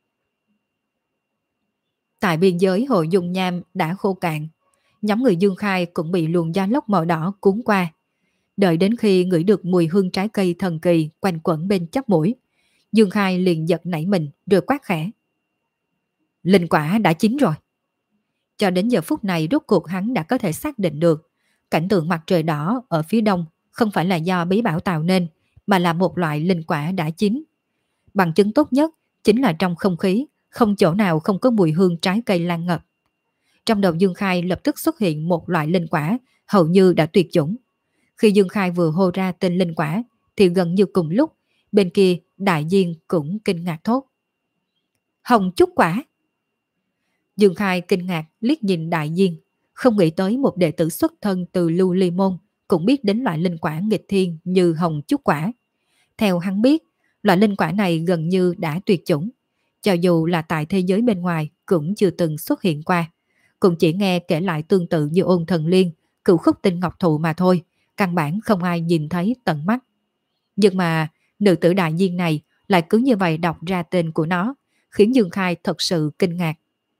Tại biên giới hồ dung nham đã khô cạn, nhóm người Dương Khai cũng bị luồng gió lốc màu đỏ cuốn qua. Đợi đến khi ngửi được mùi hương trái cây thần kỳ quanh quẩn bên chóp mũi, Dương Khai liền giật nảy mình rồi quát khẽ. Linh quả đã chín rồi. Cho đến giờ phút này rốt cuộc hắn đã có thể xác định được cảnh tượng mặt trời đỏ ở phía đông không phải là do bí bảo tạo nên, mà là một loại linh quả đã chín. Bằng chứng tốt nhất chính là trong không khí không chỗ nào không có mùi hương trái cây lan ngập. Trong đầu Dương Khai lập tức xuất hiện một loại linh quả hầu như đã tuyệt chủng. Khi Dương Khai vừa hô ra tên linh quả thì gần như cùng lúc bên kia đại diên cũng kinh ngạc thốt. Hồng trúc quả. Dương Khai kinh ngạc liếc nhìn đại diên, không nghĩ tới một đệ tử xuất thân từ Lưu Ly Môn cũng biết đến loại linh quả nghịch thiên như hồng trúc quả. Theo hắn biết, loại linh quả này gần như đã tuyệt chủng. Cho dù là tại thế giới bên ngoài cũng chưa từng xuất hiện qua. Cũng chỉ nghe kể lại tương tự như Ôn Thần Liên, Cửu Khúc Tinh Ngọc Thụ mà thôi, căn bản không ai nhìn thấy tận mắt. Nhưng mà nữ tử đại diên này lại cứ như vậy đọc ra tên của nó, khiến Dương Khai thật sự kinh ngạc.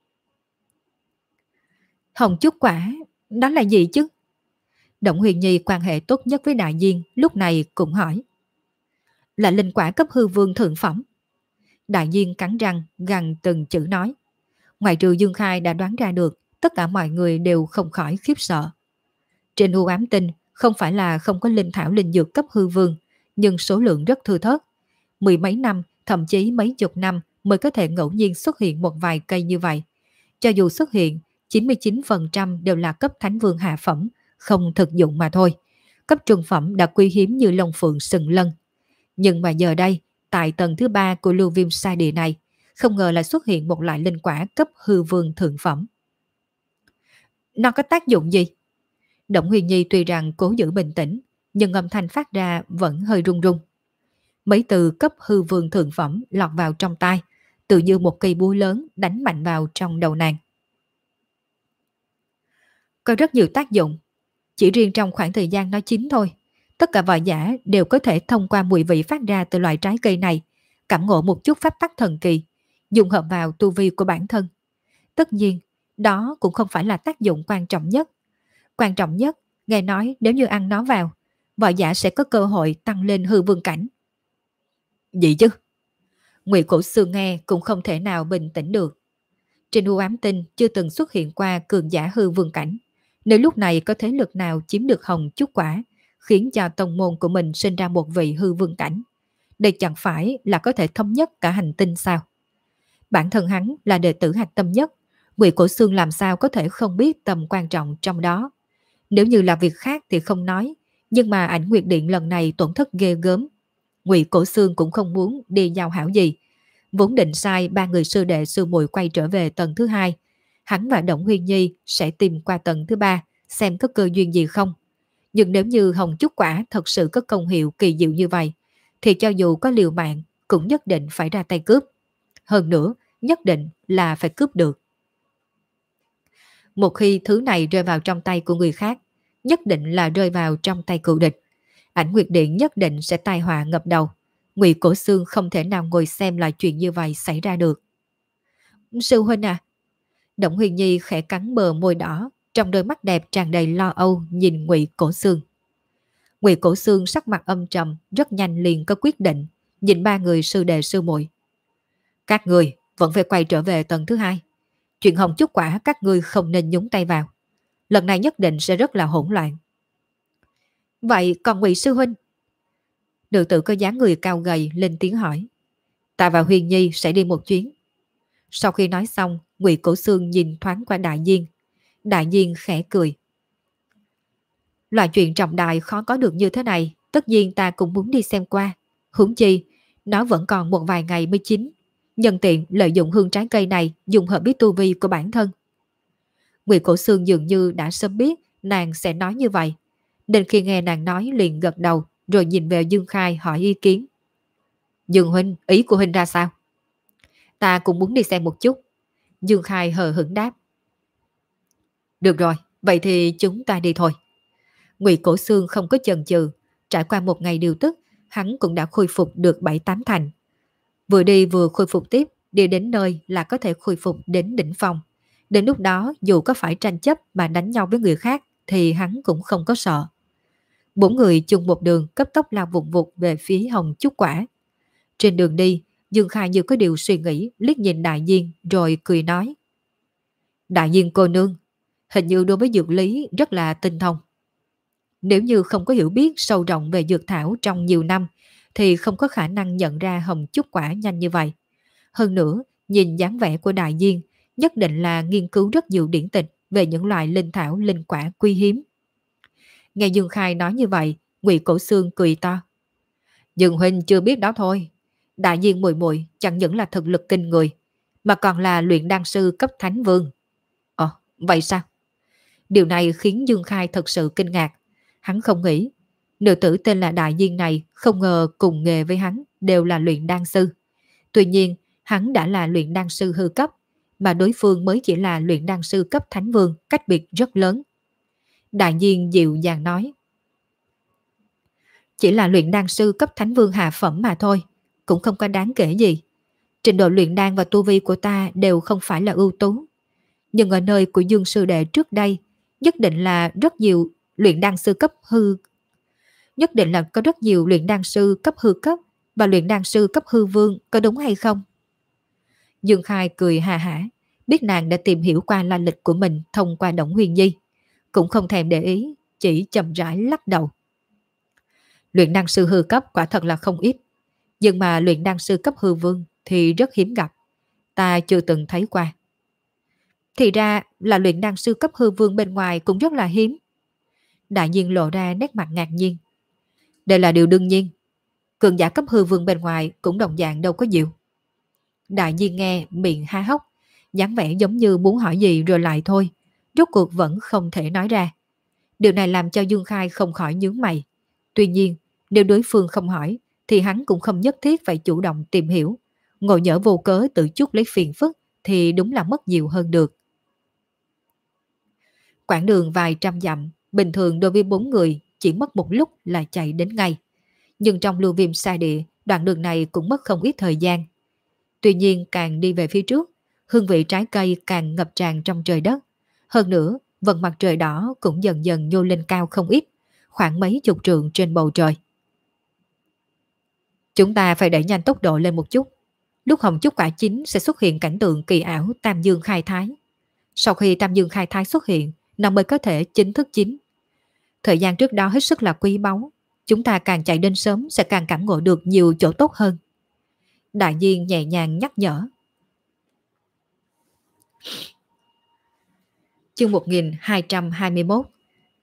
Hồng trúc quả, đó là gì chứ? Động Huyền Nhi quan hệ tốt nhất với đại diên lúc này cũng hỏi. Là linh quả cấp hư vương thượng phẩm. Đại diên cắn răng gằn từng chữ nói. Ngoài trừ Dương Khai đã đoán ra được, tất cả mọi người đều không khỏi khiếp sợ. Trên u ám tinh không phải là không có linh thảo linh dược cấp hư vương, nhưng số lượng rất thưa thớt. Mười mấy năm, thậm chí mấy chục năm mới có thể ngẫu nhiên xuất hiện một vài cây như vậy. Cho dù xuất hiện, chín mươi chín phần trăm đều là cấp thánh vương hạ phẩm, không thực dụng mà thôi. Cấp trung phẩm đã quý hiếm như Long Phượng Sừng Lân. Nhưng mà giờ đây, tại tầng thứ ba của lưu viêm sa địa này, không ngờ lại xuất hiện một loại linh quả cấp hư vương thượng phẩm. Nó có tác dụng gì? Động Huyền Nhi tuy rằng cố giữ bình tĩnh, nhưng âm thanh phát ra vẫn hơi run run. Mấy từ cấp hư vương thượng phẩm lọt vào trong tai, tự như một cây búa lớn đánh mạnh vào trong đầu nàng. Có rất nhiều tác dụng, chỉ riêng trong khoảng thời gian nó chín thôi. Tất cả võ giả đều có thể thông qua mùi vị phát ra từ loại trái cây này, cảm ngộ một chút pháp tắc thần kỳ, dùng hợp vào tu vi của bản thân. Tất nhiên, đó cũng không phải là tác dụng quan trọng nhất. Quan trọng nhất, nghe nói nếu như ăn nó vào, võ giả sẽ có cơ hội tăng lên hư vương cảnh. Gì chứ? Ngụy Cổ Xương nghe cũng không thể nào bình tĩnh được. Trên u ám tinh chưa từng xuất hiện qua cường giả hư vương cảnh. Nếu lúc này có thế lực nào chiếm được hồng trúc quả, khiến cho tông môn của mình sinh ra một vị hư vương cảnh, đây chẳng phải là có thể thống nhất cả hành tinh sao? Bản thân hắn là đệ tử hạch tâm nhất, Ngụy Cổ Xương làm sao có thể không biết tầm quan trọng trong đó. Nếu như là việc khác thì không nói, nhưng mà Ảnh Nguyệt Điện lần này tổn thất ghê gớm. Ngụy Cổ Xương cũng không muốn đi giao hảo gì, vốn định sai ba người sư đệ sư muội quay trở về tầng thứ hai. Hắn và Động Huyên Nhi sẽ tìm qua tầng thứ ba xem có cơ duyên gì không. Nhưng nếu như hồng trúc quả thật sự có công hiệu kỳ diệu như vậy, thì cho dù có liều mạng cũng nhất định phải ra tay cướp. Hơn nữa, nhất định là phải cướp được. Một khi thứ này rơi vào trong tay của người khác, nhất định là rơi vào trong tay cựu địch. Ảnh Nguyệt Điện nhất định sẽ tai họa ngập đầu. Ngụy Cổ Xương không thể nào ngồi xem lại chuyện như vậy xảy ra được. Sư huynh à? Động Huyền Nhi khẽ cắn bờ môi đỏ, trong đôi mắt đẹp tràn đầy lo âu nhìn Ngụy Cổ Xương. Ngụy Cổ Xương sắc mặt âm trầm, rất nhanh liền có quyết định, nhìn ba người sư đệ sư muội. Các người vẫn phải quay trở về tầng thứ hai. Chuyện hồng trúc quả các ngươi không nên nhúng tay vào. Lần này nhất định sẽ rất là hỗn loạn. Vậy còn Ngụy sư huynh? Nữ tử có dáng người cao gầy lên tiếng hỏi. Ta và Huyền Nhi sẽ đi một chuyến. Sau khi nói xong, Ngụy Cổ Xương nhìn thoáng qua Đại Diên. Đại Diên khẽ cười. Loại chuyện trọng đại khó có được như thế này, tất nhiên ta cũng muốn đi xem qua. Huống chi, nó vẫn còn một vài ngày mới chín. Nhân tiện lợi dụng hương trái cây này dùng hợp với tu vi của bản thân. Ngụy Cổ Xương dường như đã sớm biết nàng sẽ nói như vậy, nên khi nghe nàng nói liền gật đầu, rồi nhìn về Dương Khai hỏi ý kiến. Dương huynh, ý của huynh ra sao? Ta cũng muốn đi xem một chút. Dương Khai hờ hững đáp. Được rồi, vậy thì chúng ta đi thôi. Ngụy Cổ Xương không có chần chừ, trải qua một ngày điều tức, hắn cũng đã khôi phục được bảy tám thành. Vừa đi vừa khôi phục tiếp, đi đến nơi là có thể khôi phục đến đỉnh phong. Đến lúc đó dù có phải tranh chấp mà đánh nhau với người khác thì hắn cũng không có sợ. Bốn người chung một đường cấp tốc lao vụt vụt về phía Hồng Trúc Quả. Trên đường đi, Dương Khai như có điều suy nghĩ, liếc nhìn Đại Diên rồi cười nói. Đại Diên cô nương, hình như đối với dược lý rất là tinh thông. Nếu như không có hiểu biết sâu rộng về dược thảo trong nhiều năm thì không có khả năng nhận ra Hồng Trúc Quả nhanh như vậy. Hơn nữa, nhìn dáng vẻ của Đại Diên, nhất định là nghiên cứu rất nhiều điển tịch về những loại linh thảo linh quả quý hiếm. Nghe Dương Khai nói như vậy, Ngụy Cổ Xương cười to. Dương huynh chưa biết đó thôi. Đại Diên muội muội chẳng những là thực lực kinh người, mà còn là luyện đan sư cấp thánh vương. Ồ, vậy sao? Điều này khiến Dương Khai thật sự kinh ngạc. Hắn không nghĩ, nữ tử tên là Đại Diên này không ngờ cùng nghề với hắn đều là luyện đan sư. Tuy nhiên, hắn đã là luyện đan sư hư cấp, mà đối phương mới chỉ là luyện đan sư cấp thánh vương, cách biệt rất lớn. Đại Diên dịu dàng nói. Chỉ là luyện đan sư cấp thánh vương hạ phẩm mà thôi, cũng không có đáng kể gì. Trình độ luyện đan và tu vi của ta đều không phải là ưu tú. Nhưng ở nơi của Dương sư đệ trước đây, nhất định là rất nhiều luyện đan sư cấp hư. Nhất định là có rất nhiều luyện đan sư cấp hư cấp và luyện đan sư cấp hư vương, có đúng hay không? Dương Khai cười hà hả, biết nàng đã tìm hiểu qua la lịch của mình thông qua Đổng Huyền Nhi, cũng không thèm để ý, chỉ chậm rãi lắc đầu. Luyện đan sư hư cấp quả thật là không ít, nhưng mà luyện đan sư cấp hư vương thì rất hiếm gặp, ta chưa từng thấy qua. Thì ra là luyện đan sư cấp hư vương bên ngoài cũng rất là hiếm. Đại nhiên lộ ra nét mặt ngạc nhiên. Đây là điều đương nhiên, cường giả cấp hư vương bên ngoài cũng đồng dạng đâu có nhiều. Đại nhiên nghe miệng há hốc, dáng vẻ giống như muốn hỏi gì rồi lại thôi, rốt cuộc vẫn không thể nói ra. Điều này làm cho Dương Khai không khỏi nhướng mày. Tuy nhiên, nếu đối phương không hỏi thì hắn cũng không nhất thiết phải chủ động tìm hiểu. Ngồi nhỡ vô cớ tự chuốc lấy phiền phức thì đúng là mất nhiều hơn được. Quãng đường vài trăm dặm, bình thường đối với bốn người chỉ mất một lúc là chạy đến ngay. Nhưng trong lưu viêm sa địa, đoạn đường này cũng mất không ít thời gian. Tuy nhiên càng đi về phía trước, hương vị trái cây càng ngập tràn trong trời đất. Hơn nữa, vầng mặt trời đỏ cũng dần dần nhô lên cao không ít, khoảng mấy chục trượng trên bầu trời. Chúng ta phải đẩy nhanh tốc độ lên một chút. Lúc Hồng Trúc Quả chín sẽ xuất hiện cảnh tượng kỳ ảo Tam Dương Khai Thái. Sau khi Tam Dương Khai Thái xuất hiện, nó mới có thể chính thức chín. Thời gian trước đó hết sức là quý báu. Chúng ta càng chạy đến sớm sẽ càng cảm ngộ được nhiều chỗ tốt hơn. Đại Diên nhẹ nhàng nhắc nhở. Chương một nghìn hai trăm hai mươi mốt.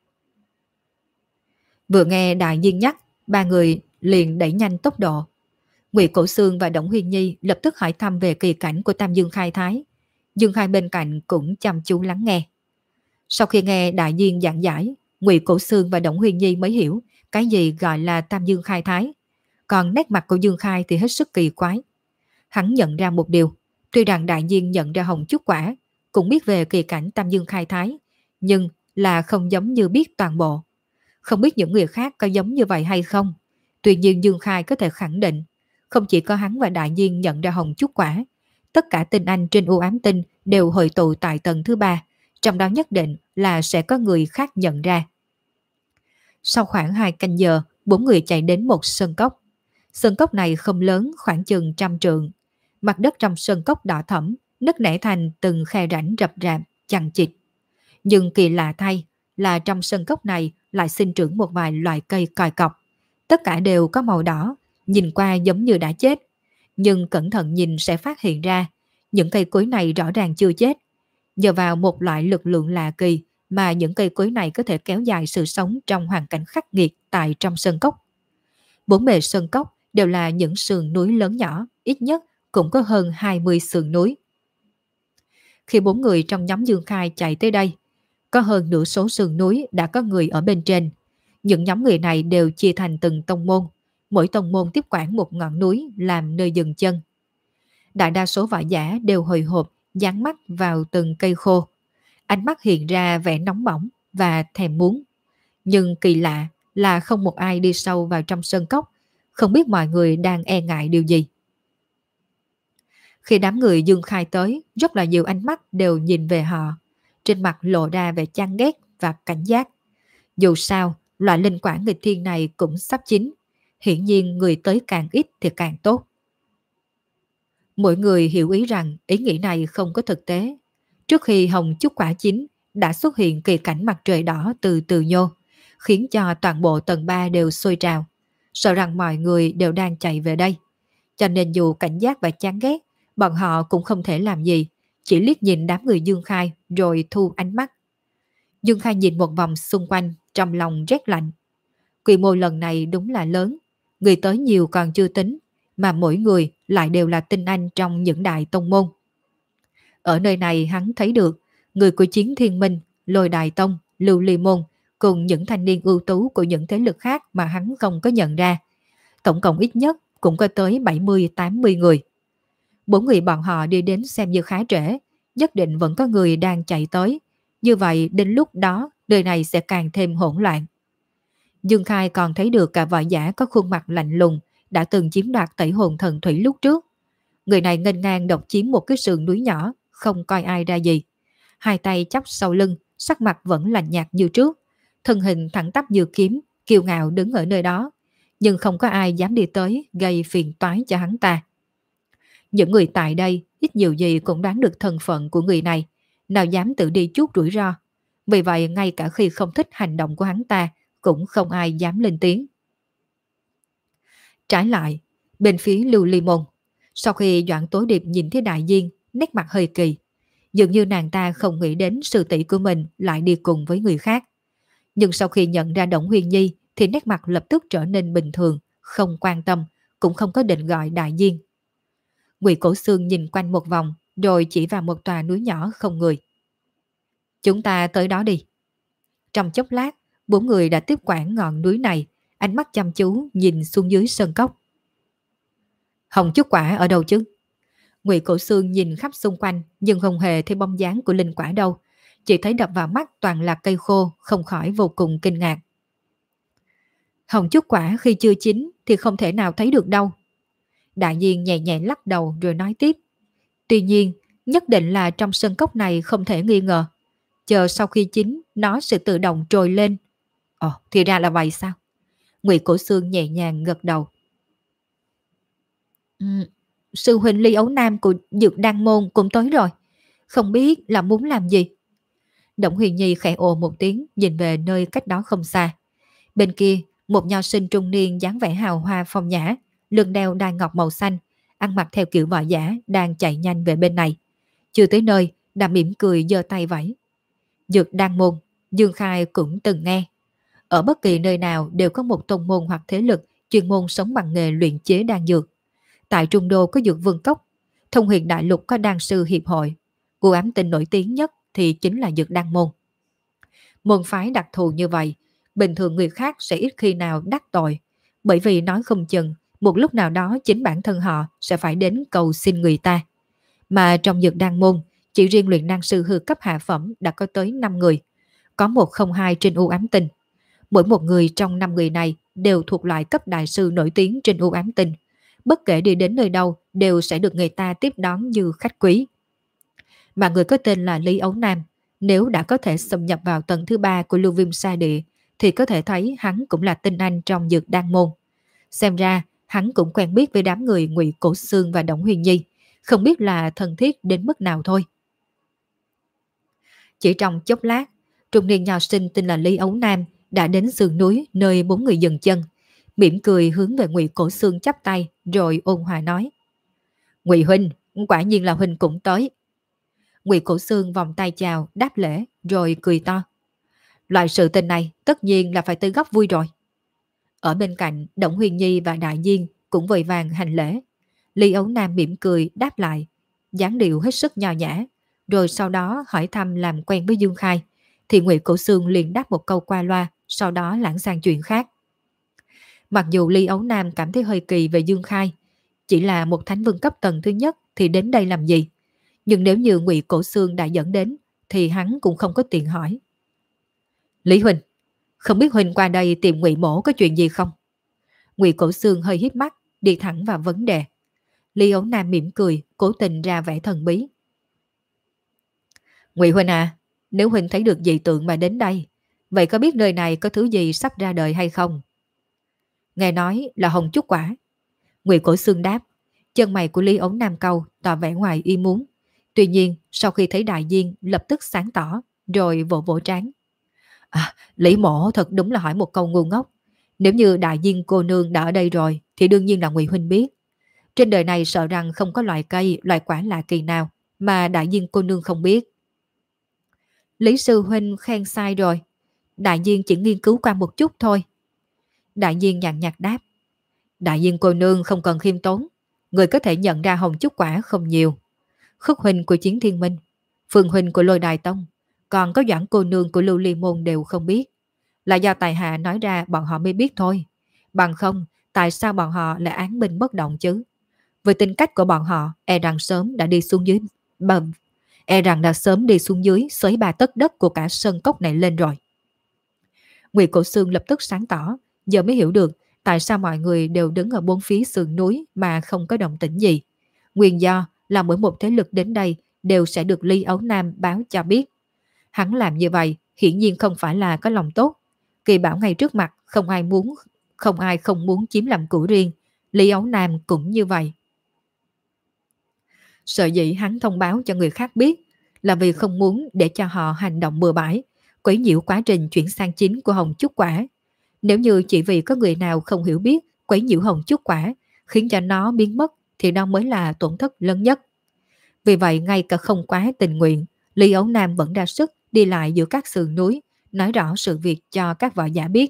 Vừa nghe Đại Diên nhắc, ba người liền đẩy nhanh tốc độ. Ngụy Cổ Xương và Đổng Huyền Nhi lập tức hỏi thăm về kỳ cảnh của Tam Dương Khai Thái. Dương Khai bên cạnh cũng chăm chú lắng nghe. Sau khi nghe Đại Diên giảng giải, Ngụy Cổ Xương và Đổng Huyền Nhi mới hiểu cái gì gọi là Tam Dương Khai Thái. Còn nét mặt của Dương Khai thì hết sức kỳ quái. Hắn nhận ra một điều, tuy rằng Đại Diên nhận ra Hồng Trúc Quả, cũng biết về kỳ cảnh Tam Dương Khai Thái, nhưng là không giống như biết toàn bộ. Không biết những người khác có giống như vậy hay không. Tuy nhiên Dương Khai có thể khẳng định, không chỉ có hắn và Đại Diên nhận ra Hồng Trúc Quả, tất cả tinh anh trên u ám tinh đều hội tụ tại tầng thứ ba, trong đó nhất định là sẽ có người khác nhận ra. Sau khoảng hai canh giờ, bốn người chạy đến một sơn cốc. Sơn cốc này không lớn, khoảng chừng trăm trượng. Mặt đất trong sơn cốc đỏ thẫm, nứt nẻ thành từng khe rãnh rập rạp, chằng chịt. Nhưng kỳ lạ thay là trong sơn cốc này lại sinh trưởng một vài loại cây còi cọc. Tất cả đều có màu đỏ, nhìn qua giống như đã chết. Nhưng cẩn thận nhìn sẽ phát hiện ra, những cây cối này rõ ràng chưa chết. Nhờ vào một loại lực lượng lạ kỳ mà những cây cối này có thể kéo dài sự sống trong hoàn cảnh khắc nghiệt tại trong sơn cốc. Bốn bề sơn cốc đều là những sườn núi lớn nhỏ, ít nhất cũng có hơn hai mươi sườn núi. Khi bốn người trong nhóm Dương Khai chạy tới đây, có hơn nửa số sườn núi đã có người ở bên trên. Những nhóm người này đều chia thành từng tông môn, mỗi tông môn tiếp quản một ngọn núi làm nơi dừng chân. Đại đa số võ giả đều hồi hộp, dán mắt vào từng cây khô. Ánh mắt hiện ra vẻ nóng bỏng và thèm muốn. Nhưng kỳ lạ là không một ai đi sâu vào trong sơn cốc, không biết mọi người đang e ngại điều gì. Khi đám người Dương Khai tới, rất là nhiều ánh mắt đều nhìn về họ, trên mặt lộ ra vẻ chán ghét và cảnh giác. Dù sao, loại linh quả nghịch thiên này cũng sắp chín, hiển nhiên người tới càng ít thì càng tốt. Mỗi người hiểu ý rằng ý nghĩ này không có thực tế. Trước khi hồng chúc quả chín, đã xuất hiện kỳ cảnh mặt trời đỏ từ từ nhô, khiến cho toàn bộ tầng ba đều sôi trào, sợ rằng mọi người đều đang chạy về đây. Cho nên dù cảnh giác và chán ghét, bọn họ cũng không thể làm gì, chỉ liếc nhìn đám người Dương Khai rồi thu ánh mắt. Dương Khai nhìn một vòng xung quanh, trong lòng rét lạnh. Quy mô lần này đúng là lớn, người tới nhiều còn chưa tính, mà mỗi người lại đều là tinh anh trong những đại tông môn. Ở nơi này hắn thấy được, người của Chiến Thiên Minh, Lôi Đài Tông, Lưu Ly Môn cùng những thanh niên ưu tú của những thế lực khác mà hắn không có nhận ra. Tổng cộng ít nhất cũng có tới bảy mươi tám mươi người. Bốn người bọn họ đi đến xem như khá trễ, nhất định vẫn có người đang chạy tới. Như vậy đến lúc đó nơi này sẽ càng thêm hỗn loạn. Dương Khai còn thấy được cả võ giả có khuôn mặt lạnh lùng đã từng chiếm đoạt Tẩy Hồn Thần Thủy lúc trước. Người này nghênh ngang độc chiếm một cái sườn núi nhỏ, không coi ai ra gì. Hai tay chắp sau lưng, sắc mặt vẫn lạnh nhạt như trước, thân hình thẳng tắp như kiếm, kiêu ngạo đứng ở nơi đó, nhưng không có ai dám đi tới gây phiền toái cho hắn ta. Những người tại đây ít nhiều gì cũng đoán được thân phận của người này, nào dám tự đi chuốc rủi ro. Vì vậy ngay cả khi không thích hành động của hắn ta, cũng không ai dám lên tiếng. Trái lại, bên phía Lưu Ly Môn, sau khi Doãn Tối Điệp nhìn thấy đại viên, nét mặt hơi kỳ. Dường như nàng ta không nghĩ đến sư tỷ của mình lại đi cùng với người khác. Nhưng sau khi nhận ra Đổng Huyền Nhi thì nét mặt lập tức trở nên bình thường, không quan tâm, cũng không có định gọi đại viên. Ngụy Cổ Xương nhìn quanh một vòng, rồi chỉ vào một tòa núi nhỏ không người. Chúng ta tới đó đi. Trong chốc lát, bốn người đã tiếp quản ngọn núi này, ánh mắt chăm chú nhìn xuống dưới sơn cốc. Hồng Chúc Quả ở đâu chứ? Ngụy Cổ Xương nhìn khắp xung quanh nhưng không hề thấy bóng dáng của linh quả đâu, chỉ thấy đập vào mắt toàn là cây khô, không khỏi vô cùng kinh ngạc. Hồng Chúc Quả khi chưa chín thì không thể nào thấy được đâu. Đại nhiên nhẹ nhẹ lắc đầu rồi nói tiếp. Tuy nhiên, nhất định là trong sơn cốc này không thể nghi ngờ. Chờ sau khi chín, nó sẽ tự động trồi lên. Ồ, thì ra là vậy sao? Ngụy Cổ Xương nhẹ nhàng gật đầu. Ừ, sư huynh Ly Ấu Nam của Dược Đan Môn cũng tới rồi. Không biết là muốn làm gì? Đổng Huyền Nhi khẽ ồ một tiếng nhìn về nơi cách đó không xa. Bên kia, một nho sinh trung niên dáng vẻ hào hoa phong nhã, lưng đeo đai ngọc màu xanh, ăn mặc theo kiểu võ giả đang chạy nhanh về bên này. Chưa tới nơi, đã mỉm cười giơ tay vẫy. Dược Đan Môn, Dương Khai cũng từng nghe. Ở bất kỳ nơi nào đều có một tông môn hoặc thế lực chuyên môn sống bằng nghề luyện chế đan dược. Tại Trung Đô có Dược Vương Cốc, Thông Huyền Đại Lục có Đan Sư Hiệp Hội, u ám tinh nổi tiếng nhất thì chính là Dược Đan Môn. Môn phái đặc thù như vậy, bình thường người khác sẽ ít khi nào đắc tội, bởi vì nói không chừng một lúc nào đó chính bản thân họ sẽ phải đến cầu xin người ta. Mà trong Dược Đan Môn, chỉ riêng luyện đan sư hư cấp hạ phẩm đã có tới năm người, có một không hai trên u ám tinh. Mỗi một người trong năm người này đều thuộc loại cấp đại sư nổi tiếng trên u ám tinh. Bất kể đi đến nơi đâu đều sẽ được người ta tiếp đón như khách quý. Mà người có tên là Lý Ấu Nam, nếu đã có thể xâm nhập vào tầng thứ ba của Lưu Viêm Sa Địa thì có thể thấy hắn cũng là tinh anh trong Dược Đan Môn. Xem ra hắn cũng quen biết với đám người Ngụy Cổ Xương và Đổng Huyền Nhi, không biết là thân thiết đến mức nào thôi. Chỉ trong chốc lát, trung niên nho sinh tên là Lý Ấu Nam đã đến sườn núi nơi bốn người dừng chân, mỉm cười hướng về Ngụy Cổ Xương chắp tay rồi ôn hòa nói: Ngụy huynh, quả nhiên là huynh cũng tới. Ngụy Cổ Xương vòng tay chào đáp lễ rồi cười to: Loại sự tình này tất nhiên là phải tới góc vui rồi. Ở bên cạnh, Đổng Huyền Nhi và Đại Nhiên cũng vội vàng hành lễ. Lý Ấu Nam mỉm cười đáp lại, dáng điệu hết sức nho nhã, rồi sau đó hỏi thăm làm quen với Dương Khai, thì Ngụy Cổ Xương liền đáp một câu qua loa, sau đó lãng sang chuyện khác. Mặc dù Ly Ấu Nam cảm thấy hơi kỳ về Dương Khai, chỉ là một thánh vương cấp tầng thứ nhất thì đến đây làm gì? Nhưng nếu như Ngụy Cổ Xương đã dẫn đến, thì hắn cũng không có tiện hỏi. Lý Huynh, không biết Huynh qua đây tìm Ngụy Mỗ có chuyện gì không? Ngụy Cổ Xương hơi híp mắt, đi thẳng vào vấn đề. Ly Ấu Nam mỉm cười, cố tình ra vẻ thần bí. Ngụy Huynh à, nếu Huynh thấy được dị tượng mà đến đây, vậy có biết nơi này có thứ gì sắp ra đời hay không? Nghe nói là hồng trúc quả. Ngụy Cổ Xương đáp. Chân mày của Lý Ấu Nam cau, tỏ vẻ ngoài ý muốn. Tuy nhiên, sau khi thấy đại viên lập tức sáng tỏ, rồi vỗ vỗ trán. À, Lý Mỗ thật đúng là hỏi một câu ngu ngốc. Nếu như đại viên cô nương đã ở đây rồi, thì đương nhiên là Ngụy Huynh biết. Trên đời này sợ rằng không có loài cây, loài quả lạ kỳ nào mà đại viên cô nương không biết. Lý Sư Huynh khen sai rồi. Đại viên chỉ nghiên cứu qua một chút thôi. Đại viên nhàn nhạt đáp. Đại viên cô nương không cần khiêm tốn. Người có thể nhận ra hồng trúc quả không nhiều. Khúc huynh của Chiến Thiên Minh, Phương huynh của Lôi Đài Tông, còn có Doãn cô nương của Lưu Ly Môn đều không biết. Là do tài hạ nói ra bọn họ mới biết thôi. Bằng không, tại sao bọn họ lại án binh bất động chứ? Với tính cách của bọn họ, e rằng sớm đã đi xuống dưới bầm, e rằng đã sớm đi xuống dưới xới ba tấc đất của cả sơn cốc này lên rồi. Ngụy Cổ Xương lập tức sáng tỏ, giờ mới hiểu được tại sao mọi người đều đứng ở bốn phía sườn núi mà không có động tĩnh gì. Nguyên do là mỗi một thế lực đến đây đều sẽ được Ly Ấu Nam báo cho biết. Hắn làm như vậy hiển nhiên không phải là có lòng tốt. Kỳ bảo ngay trước mặt, không ai muốn, không ai không muốn chiếm làm của riêng. Ly Ấu Nam cũng như vậy. Sợ dĩ hắn thông báo cho người khác biết là vì không muốn để cho họ hành động bừa bãi, quấy nhiễu quá trình chuyển sang chính của hồng trúc quả. Nếu như chỉ vì có người nào không hiểu biết quấy nhiễu hồng trúc quả khiến cho nó biến mất thì đó mới là tổn thất lớn nhất. Vì vậy ngay cả không quá tình nguyện, Ly Ấu Nam vẫn ra sức đi lại giữa các sườn núi, nói rõ sự việc cho các võ giả biết.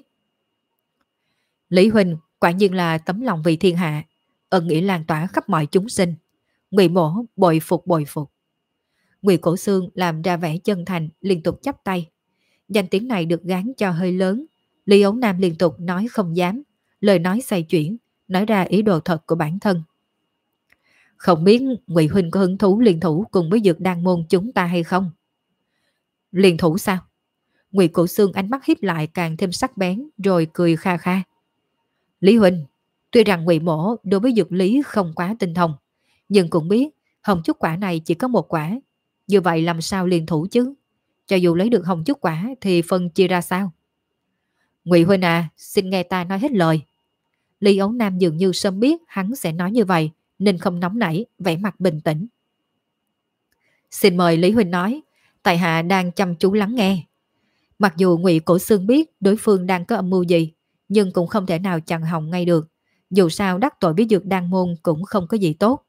Lý Huynh quả nhiên là tấm lòng vì thiên hạ, ân nghĩa lan tỏa khắp mọi chúng sinh. Ngụy Mỗ bội phục bội phục. Ngụy Cổ Xương làm ra vẻ chân thành, liên tục chắp tay. Danh tiếng này được gán cho hơi lớn. Lý Ấu Nam liên tục nói không dám, lời nói xoay chuyển, nói ra ý đồ thật của bản thân. Không biết Ngụy Huynh có hứng thú liên thủ cùng với Dược Đan môn chúng ta hay không? Liên thủ sao? Ngụy Cổ Xương ánh mắt híp lại càng thêm sắc bén, rồi cười kha kha. Lý Huynh, tuy rằng Ngụy Mỗ đối với dược lý không quá tinh thông, nhưng cũng biết hồng trúc quả này chỉ có một quả. Như vậy làm sao liên thủ chứ? Cho dù lấy được hồng trúc quả thì phân chia ra sao? Ngụy Huynh à, xin nghe ta nói hết lời. Lý Ấu Nam dường như sớm biết hắn sẽ nói như vậy, nên không nóng nảy, vẻ mặt bình tĩnh. Xin mời Lý Huynh nói, tại hạ đang chăm chú lắng nghe. Mặc dù Ngụy Cổ Xương biết đối phương đang có âm mưu gì, nhưng cũng không thể nào chặn họng ngay được. Dù sao đắc tội với Dược Đan môn cũng không có gì tốt.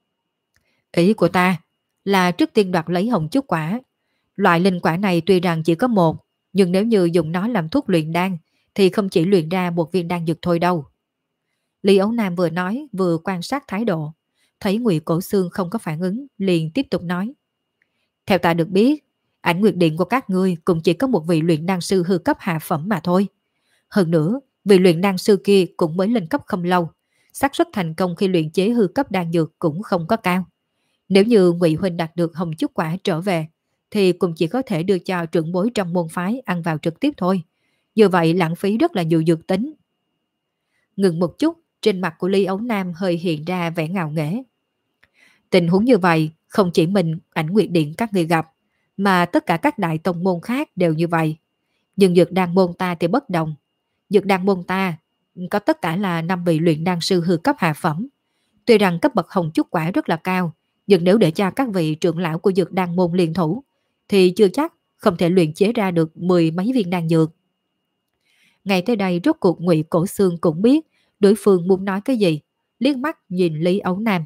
Ý của ta là trước tiên đoạt lấy hồng trúc quả. Loại linh quả này tuy rằng chỉ có một, nhưng nếu như dùng nó làm thuốc luyện đan thì không chỉ luyện ra một viên đan dược thôi đâu. Lý Ấu Nam vừa nói vừa quan sát thái độ, thấy Ngụy Cổ Xương không có phản ứng, liền tiếp tục nói. Theo ta được biết, Ảnh Nguyệt Điện của các ngươi cũng chỉ có một vị luyện đan sư hư cấp hạ phẩm mà thôi. Hơn nữa, vị luyện đan sư kia cũng mới lên cấp không lâu, xác suất thành công khi luyện chế hư cấp đan dược cũng không có cao. Nếu như Ngụy Huynh đạt được hồng trúc quả trở về, thì cũng chỉ có thể đưa cho trưởng bối trong môn phái ăn vào trực tiếp thôi. Như vậy lãng phí rất là nhiều dược tính. Ngừng một chút, trên mặt của Ly Ấu Nam hơi hiện ra vẻ ngạo nghễ. Tình huống như vậy, không chỉ mình Ảnh Nguyệt Điện các người gặp, mà tất cả các đại tông môn khác đều như vậy. Nhưng dược đan môn ta thì bất đồng. Dược đan môn ta có tất cả là năm vị luyện đan sư hư cấp hạ phẩm. Tuy rằng cấp bậc hồng trúc quả rất là cao, nhưng nếu để cho các vị trưởng lão của dược đan môn liên thủ, thì chưa chắc không thể luyện chế ra được mười mấy viên đan dược. Ngay tới đây rốt cuộc Ngụy Cổ Xương cũng biết đối phương muốn nói cái gì, liếc mắt nhìn Lý Ấu Nam.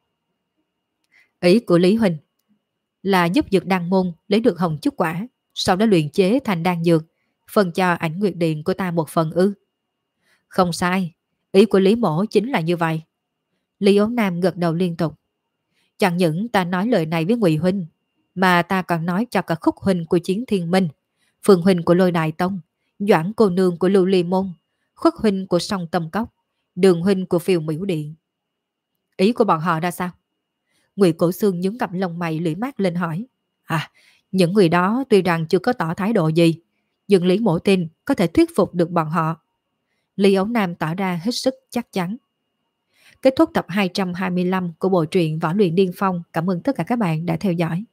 Ý của Lý Huynh là giúp dược đan môn lấy được hồng trúc quả, sau đó luyện chế thành đan dược, phân cho Ảnh Nguyệt Điện của ta một phần ư? Không sai, ý của Lý Mỗ chính là như vậy. Lý Ấu Nam gật đầu liên tục. Chẳng những ta nói lời này với Ngụy Huynh, Mà ta còn nói cho cả Khúc huynh của Chiến Thiên Minh, Phương huynh của Lôi Đài Tông, Doãn cô nương của Lưu Ly Môn, Khuất huynh của Song Tâm Cốc, Đường huynh của Phiêu Miểu Điện. Ý của bọn họ ra sao? Ngụy Cổ Xương nhướng cặp lông mày lưỡi mát lên hỏi. À, những người đó tuy rằng chưa có tỏ thái độ gì, nhưng Lý Mộ tin có thể thuyết phục được bọn họ. Lý Ấu Nam tỏ ra hết sức chắc chắn. Kết thúc tập hai trăm hai mươi lăm của bộ truyện Võ Luyện Điên Phong. Cảm ơn tất cả các bạn đã theo dõi.